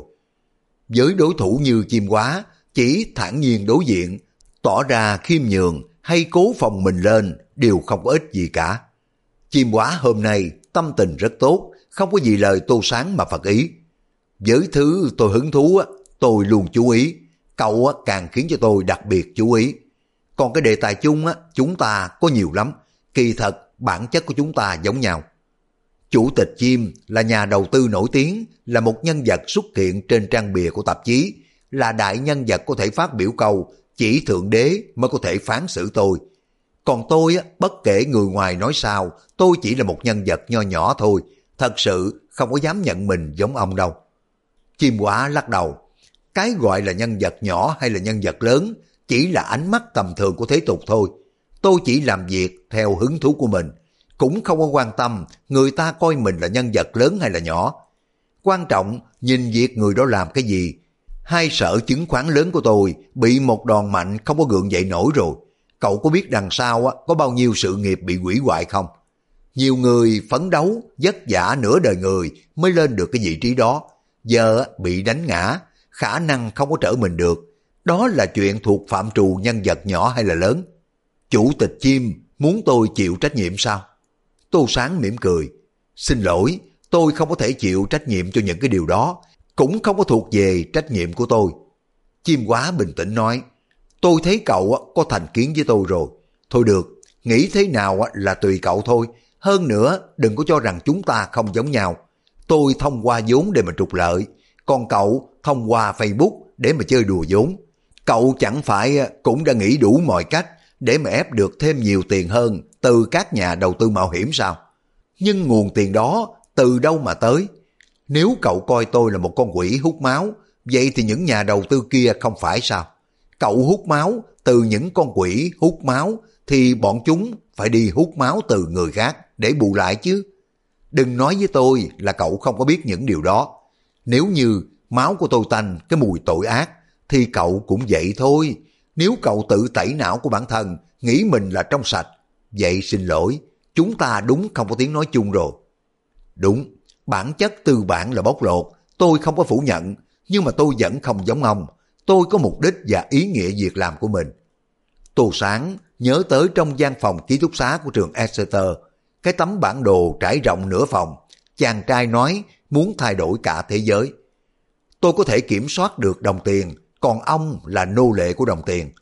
Với đối thủ như Chim Quá, chỉ thản nhiên đối diện, tỏ ra khiêm nhường hay cố phòng mình lên đều không có ích gì cả. Chim Quá hôm nay tâm tình rất tốt, không có gì lời Tô Sáng mà phật ý. Với thứ tôi hứng thú, tôi luôn chú ý, cậu càng khiến cho tôi đặc biệt chú ý. Còn cái đề tài chung chúng ta có nhiều lắm, kỳ thật bản chất của chúng ta giống nhau. Chủ tịch Chim là nhà đầu tư nổi tiếng, là một nhân vật xuất hiện trên trang bìa của tạp chí, là đại nhân vật có thể phát biểu câu chỉ thượng đế mới có thể phán xử tôi. Còn tôi bất kể người ngoài nói sao, tôi chỉ là một nhân vật nho nhỏ thôi, thật sự không có dám nhận mình giống ông đâu. Chim Quá lắc đầu. Cái gọi là nhân vật nhỏ hay là nhân vật lớn chỉ là ánh mắt tầm thường của thế tục thôi. Tôi chỉ làm việc theo hứng thú của mình, cũng không có quan tâm người ta coi mình là nhân vật lớn hay là nhỏ. Quan trọng nhìn việc người đó làm cái gì. Hai sở chứng khoán lớn của tôi bị một đòn mạnh không có gượng dậy nổi rồi. Cậu có biết đằng sau có bao nhiêu sự nghiệp bị hủy hoại không? Nhiều người phấn đấu, vất vả nửa đời người mới lên được cái vị trí đó. Giờ bị đánh ngã, khả năng không có trở mình được. Đó là chuyện thuộc phạm trù nhân vật nhỏ hay là lớn? Chủ tịch Chim muốn tôi chịu trách nhiệm sao? Tô Sáng mỉm cười. Xin lỗi, tôi không có thể chịu trách nhiệm cho những cái điều đó, cũng không có thuộc về trách nhiệm của tôi. Chim Quá bình tĩnh nói. Tôi thấy cậu có thành kiến với tôi rồi. Thôi được, nghĩ thế nào là tùy cậu thôi. Hơn nữa, đừng có cho rằng chúng ta không giống nhau. Tôi thông qua vốn để mà trục lợi, còn cậu thông qua Facebook để mà chơi đùa vốn. Cậu chẳng phải cũng đã nghĩ đủ mọi cách để mà ép được thêm nhiều tiền hơn từ các nhà đầu tư mạo hiểm sao? Nhưng nguồn tiền đó từ đâu mà tới? Nếu cậu coi tôi là một con quỷ hút máu, vậy thì những nhà đầu tư kia không phải sao? Cậu hút máu từ những con quỷ hút máu thì bọn chúng phải đi hút máu từ người khác để bù lại chứ. Đừng nói với tôi là cậu không có biết những điều đó. Nếu như máu của tôi tanh cái mùi tội ác, thì cậu cũng vậy thôi. Nếu cậu tự tẩy não của bản thân, nghĩ mình là trong sạch, vậy xin lỗi, chúng ta đúng không có tiếng nói chung rồi. Đúng, bản chất tư bản là bóc lột, tôi không có phủ nhận, nhưng mà tôi vẫn không giống ông. Tôi có mục đích và ý nghĩa việc làm của mình. Tô Sáng nhớ tới trong gian phòng ký túc xá của trường Exeter, cái tấm bản đồ trải rộng nửa phòng, chàng trai nói muốn thay đổi cả thế giới. Tôi có thể kiểm soát được đồng tiền, còn ông là nô lệ của đồng tiền.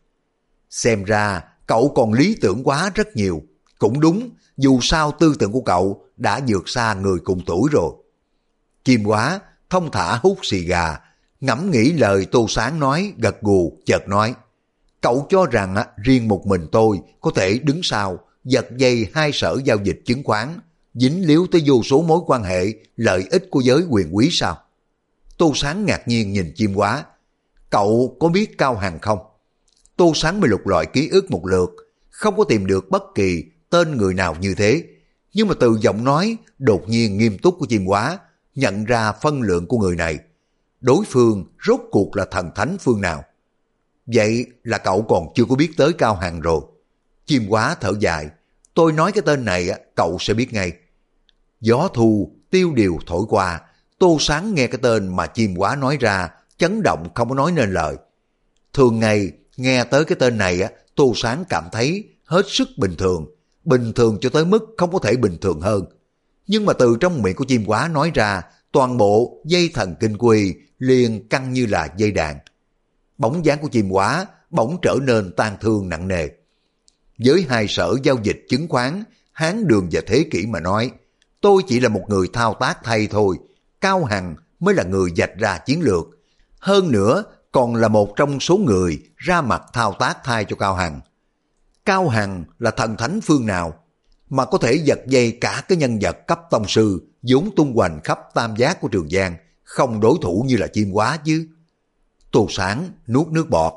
Xem ra cậu còn lý tưởng quá rất nhiều. Cũng đúng, dù sao tư tưởng của cậu đã vượt xa người cùng tuổi rồi. Chim Hóa thông thả hút xì gà, ngẫm nghĩ lời Tô Sáng nói, gật gù, chợt nói. Cậu cho rằng riêng một mình tôi có thể đứng sau, giật dây hai sở giao dịch chứng khoán, dính líu tới vô số mối quan hệ, lợi ích của giới quyền quý sao? Tô Sáng ngạc nhiên nhìn Chim Hóa. Cậu có biết Cao Hằng không? Tô Sáng mới lục lọi ký ức một lượt, không có tìm được bất kỳ tên người nào như thế. Nhưng mà từ giọng nói đột nhiên nghiêm túc của Chim Hóa, nhận ra phân lượng của người này. Đối phương rốt cuộc là thần thánh phương nào? Vậy là cậu còn chưa có biết tới Cao Hằng rồi. Chim Hóa thở dài. Tôi nói cái tên này cậu sẽ biết ngay. Gió thu tiêu điều thổi qua, Tô Sáng nghe cái tên mà Chim Hóa nói ra, chấn động không có nói nên lời. Thường ngày nghe tới cái tên này Tô Sáng cảm thấy hết sức bình thường cho tới mức không có thể bình thường hơn. Nhưng mà từ trong miệng của Chim Hóa nói ra, toàn bộ dây thần kinh quy liền căng như là dây đàn. Bóng dáng của Chim Hóa bỗng trở nên tang thương nặng nề. Với hai sở giao dịch chứng khoán, Hán Đường và Thế Kỷ mà nói, tôi chỉ là một người thao tác thay thôi. Cao Hằng mới là người vạch ra chiến lược. Hơn nữa, còn là một trong số người ra mặt thao tác thay cho Cao Hằng. Cao Hằng là thần thánh phương nào mà có thể giật dây cả cái nhân vật cấp tông sư vốn tung hoành khắp tam giác của Trường Giang, không đối thủ như là Chim Hóa chứ? Tô Sáng nuốt nước bọt.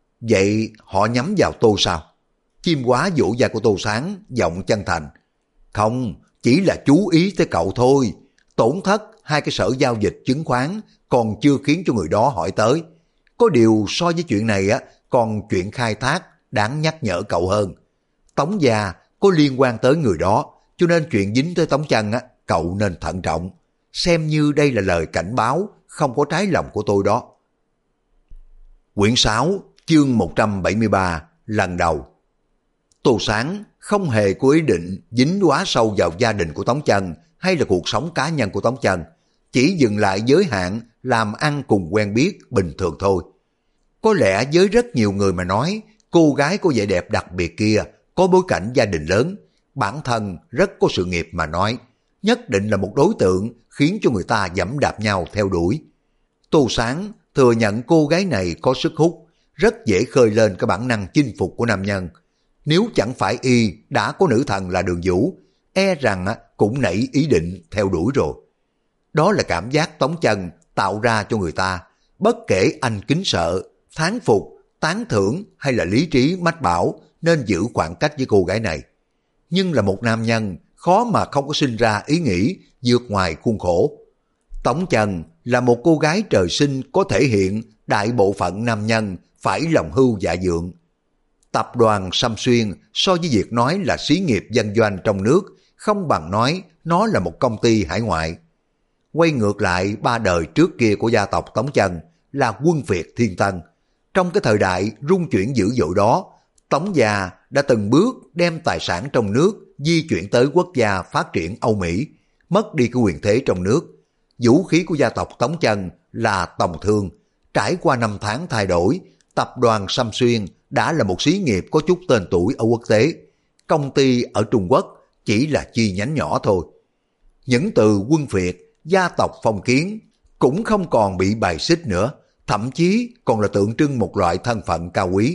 Vậy họ nhắm vào tôi sao? Chim Hóa vỗ vai của Tô Sáng, giọng chân thành. Không, chỉ là chú ý tới cậu thôi. Tổn thất hai cái sở giao dịch chứng khoán còn chưa khiến cho người đó hỏi tới. Có điều so với chuyện này còn chuyện khai thác đáng nhắc nhở cậu hơn. Tống gia có liên quan tới người đó, cho nên chuyện dính tới Tống Chân cậu nên thận trọng. Xem như đây là lời cảnh báo không có trái lòng của tôi đó. Quyển 6, chương 173, lần đầu. Tô Sáng không hề có ý định dính quá sâu vào gia đình của Tống Chân hay là cuộc sống cá nhân của Tống Chân, chỉ dừng lại giới hạn làm ăn cùng quen biết bình thường thôi. Có lẽ với rất nhiều người mà nói, cô gái có vẻ đẹp đặc biệt kia có bối cảnh gia đình lớn, bản thân rất có sự nghiệp mà nói, nhất định là một đối tượng khiến cho người ta dẫm đạp nhau theo đuổi. Tô Sáng thừa nhận cô gái này có sức hút, rất dễ khơi lên cái bản năng chinh phục của nam nhân. Nếu chẳng phải y đã có nữ thần là Đường Vũ, e rằng cũng nảy ý định theo đuổi rồi. Đó là cảm giác Tống Chân tạo ra cho người ta, bất kể anh kính sợ, thán phục, tán thưởng hay là lý trí mách bảo nên giữ khoảng cách với cô gái này. Nhưng là một nam nhân, khó mà không có sinh ra ý nghĩ vượt ngoài khuôn khổ. Tống Chân là một cô gái trời sinh có thể hiện đại bộ phận nam nhân phải lòng hưu dạ dượng. Tập đoàn Sâm Xuyên so với việc nói là xí nghiệp doanh doanh trong nước, không bằng nói nó là một công ty hải ngoại. Quay ngược lại 3 đời trước kia của gia tộc Tống Chân là Quân Việt Thiên Tân. Trong cái thời đại rung chuyển dữ dội đó, Tống gia đã từng bước đem tài sản trong nước di chuyển tới quốc gia phát triển Âu Mỹ, mất đi cái quyền thế trong nước. Vũ khí của gia tộc Tống Chân là tòng thương. Trải qua 5 tháng thay đổi, tập đoàn Sâm Xuyên đã là một xí nghiệp có chút tên tuổi ở quốc tế. Công ty ở Trung Quốc chỉ là chi nhánh nhỏ thôi. Những từ Quân Việt, gia tộc phong kiến cũng không còn bị bài xích nữa, thậm chí còn là tượng trưng một loại thân phận cao quý.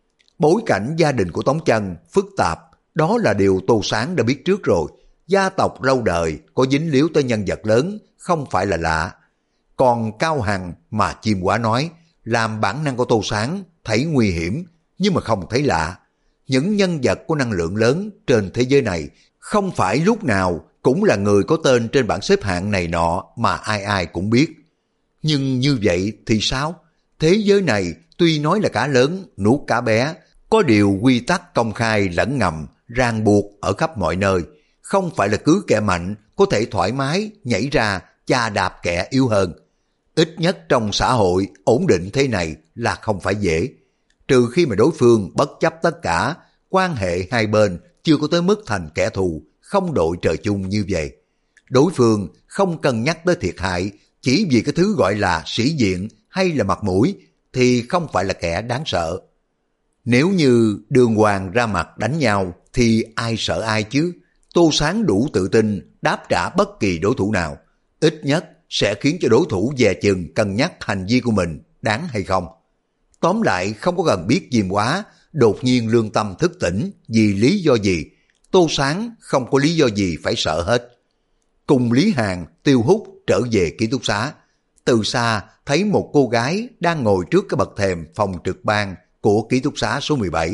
Bối cảnh gia đình của Tống Chân phức tạp, đó là điều Tô Sáng đã biết trước rồi. Gia tộc lâu đời có dính líu tới nhân vật lớn không phải là lạ. Còn Cao Hằng mà Chim Hóa nói, làm bản năng của Tô Sáng thấy nguy hiểm nhưng mà không thấy lạ. Những nhân vật có năng lượng lớn trên thế giới này không phải lúc nào cũng là người có tên trên bảng xếp hạng này nọ mà ai ai cũng biết. Nhưng như vậy thì sao? Thế giới này tuy nói là cá lớn nuốt cá bé, có điều quy tắc công khai lẫn ngầm, ràng buộc ở khắp mọi nơi. Không phải là cứ kẻ mạnh có thể thoải mái nhảy ra chà đạp kẻ yếu hơn. Ít nhất trong xã hội ổn định thế này là không phải dễ. Trừ khi mà đối phương bất chấp tất cả, quan hệ hai bên chưa có tới mức thành kẻ thù, không đội trời chung như vậy. Đối phương không cân nhắc tới thiệt hại, chỉ vì cái thứ gọi là sĩ diện hay là mặt mũi, thì không phải là kẻ đáng sợ. Nếu như đường hoàng ra mặt đánh nhau, thì ai sợ ai chứ? Tô Sáng đủ tự tin đáp trả bất kỳ đối thủ nào, ít nhất sẽ khiến cho đối thủ dè chừng cân nhắc hành vi của mình đáng hay không. Tóm lại không có cần biết Diêm Hóa đột nhiên lương tâm thức tỉnh vì lý do gì, Tô Sáng không có lý do gì phải sợ hết. Cùng Lý Hàn, Tiêu Húc trở về ký túc xá, từ xa thấy một cô gái đang ngồi trước cái bậc thềm phòng trực ban của ký túc xá số 17.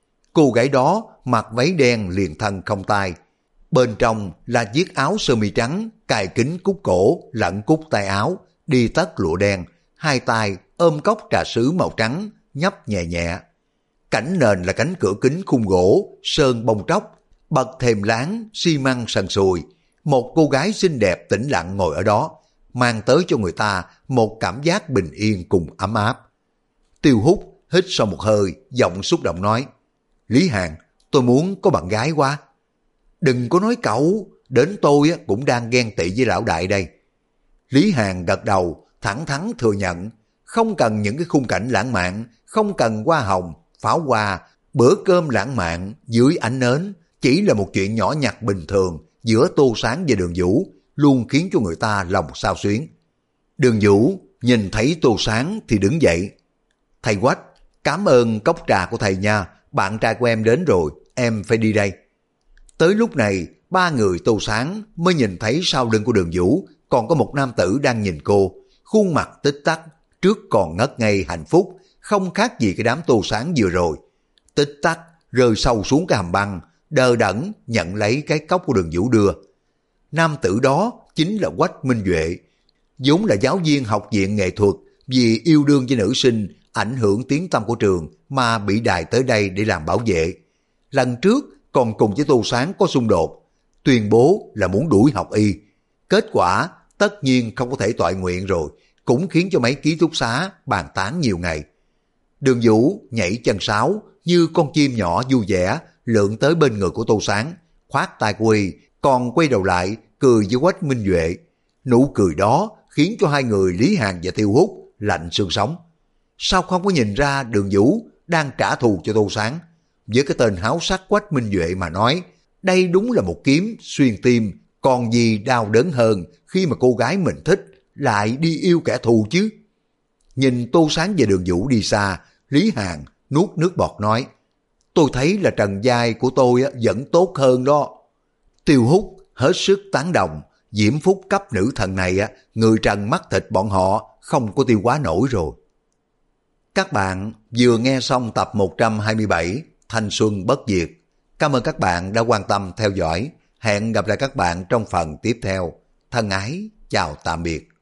Cô gái đó mặc váy đen liền thân không tay, bên trong là chiếc áo sơ mi trắng cài kính cúc cổ lẫn cúc tay áo, đi tất lụa đen, hai tay ôm cốc trà sứ màu trắng nhấp nhẹ nhẹ. Cảnh nền là cánh cửa kính khung gỗ sơn bông tróc, bậc thềm láng xi măng sần sùi. Một cô gái xinh đẹp tĩnh lặng ngồi ở đó, mang tới cho người ta một cảm giác bình yên cùng ấm áp. Tiêu Húc hít sâu một hơi, giọng xúc động nói: Lý Hàn, tôi muốn có bạn gái quá. Đừng có nói cậu, đến tôi cũng đang ghen tị với lão đại đây. Lý Hàn gật đầu, thẳng thắn thừa nhận, không cần những cái khung cảnh lãng mạn, không cần hoa hồng, pháo hoa, bữa cơm lãng mạn dưới ánh nến, chỉ là một chuyện nhỏ nhặt bình thường giữa Tô Sáng và Đường Vũ, luôn khiến cho người ta lòng xao xuyến. Đường Vũ nhìn thấy Tô Sáng thì đứng dậy: Thầy Quách, cảm ơn cốc trà của thầy nha, bạn trai của em đến rồi, em phải đi đây. Tới lúc này, ba người Tô Sáng mới nhìn thấy sau lưng của Đường Vũ còn có một nam tử đang nhìn cô, khuôn mặt tích tắc, trước còn ngất ngây hạnh phúc, không khác gì cái đám Tô Sáng vừa rồi. Tích tắc rơi sâu xuống cái hầm băng, đờ đẫn nhận lấy cái cốc của Đường Vũ đưa. Nam tử đó chính là Quách Minh Duệ, vốn là giáo viên học viện nghệ thuật, vì yêu đương với nữ sinh ảnh hưởng tiếng tăm của trường mà bị đài tới đây để làm bảo vệ. Lần trước còn cùng với Tô Sáng có xung đột, tuyên bố là muốn đuổi học y. Kết quả tất nhiên không có thể toại nguyện rồi, cũng khiến cho mấy ký túc xá bàn tán nhiều ngày. Đường Vũ nhảy chân sáo như con chim nhỏ vui vẻ lượn tới bên người của Tô Sáng, khoát tay của y, còn quay đầu lại cười với Quách Minh Duệ. Nụ cười đó khiến cho hai người Lý Hàn và Tiêu Húc lạnh xương sống. Sao không có nhìn ra Đường Vũ đang trả thù cho Tô Sáng? Với cái tên háo sắc Quách Minh Duệ mà nói, đây đúng là một kiếm xuyên tim, còn gì đau đớn hơn khi mà cô gái mình thích lại đi yêu kẻ thù chứ. Nhìn Tô Sáng và Đường Vũ đi xa, Lý Hàn nuốt nước bọt nói: Tôi thấy là trần giai của tôi vẫn tốt hơn đó. Tiêu Húc hết sức tán đồng, diễm phúc cấp nữ thần này người trần mắt thịt bọn họ không có tiêu hóa nổi rồi. Các bạn vừa nghe xong tập 127 Thanh Xuân Bất Diệt. Cảm ơn các bạn đã quan tâm theo dõi. Hẹn gặp lại các bạn trong phần tiếp theo. Thân ái, chào tạm biệt.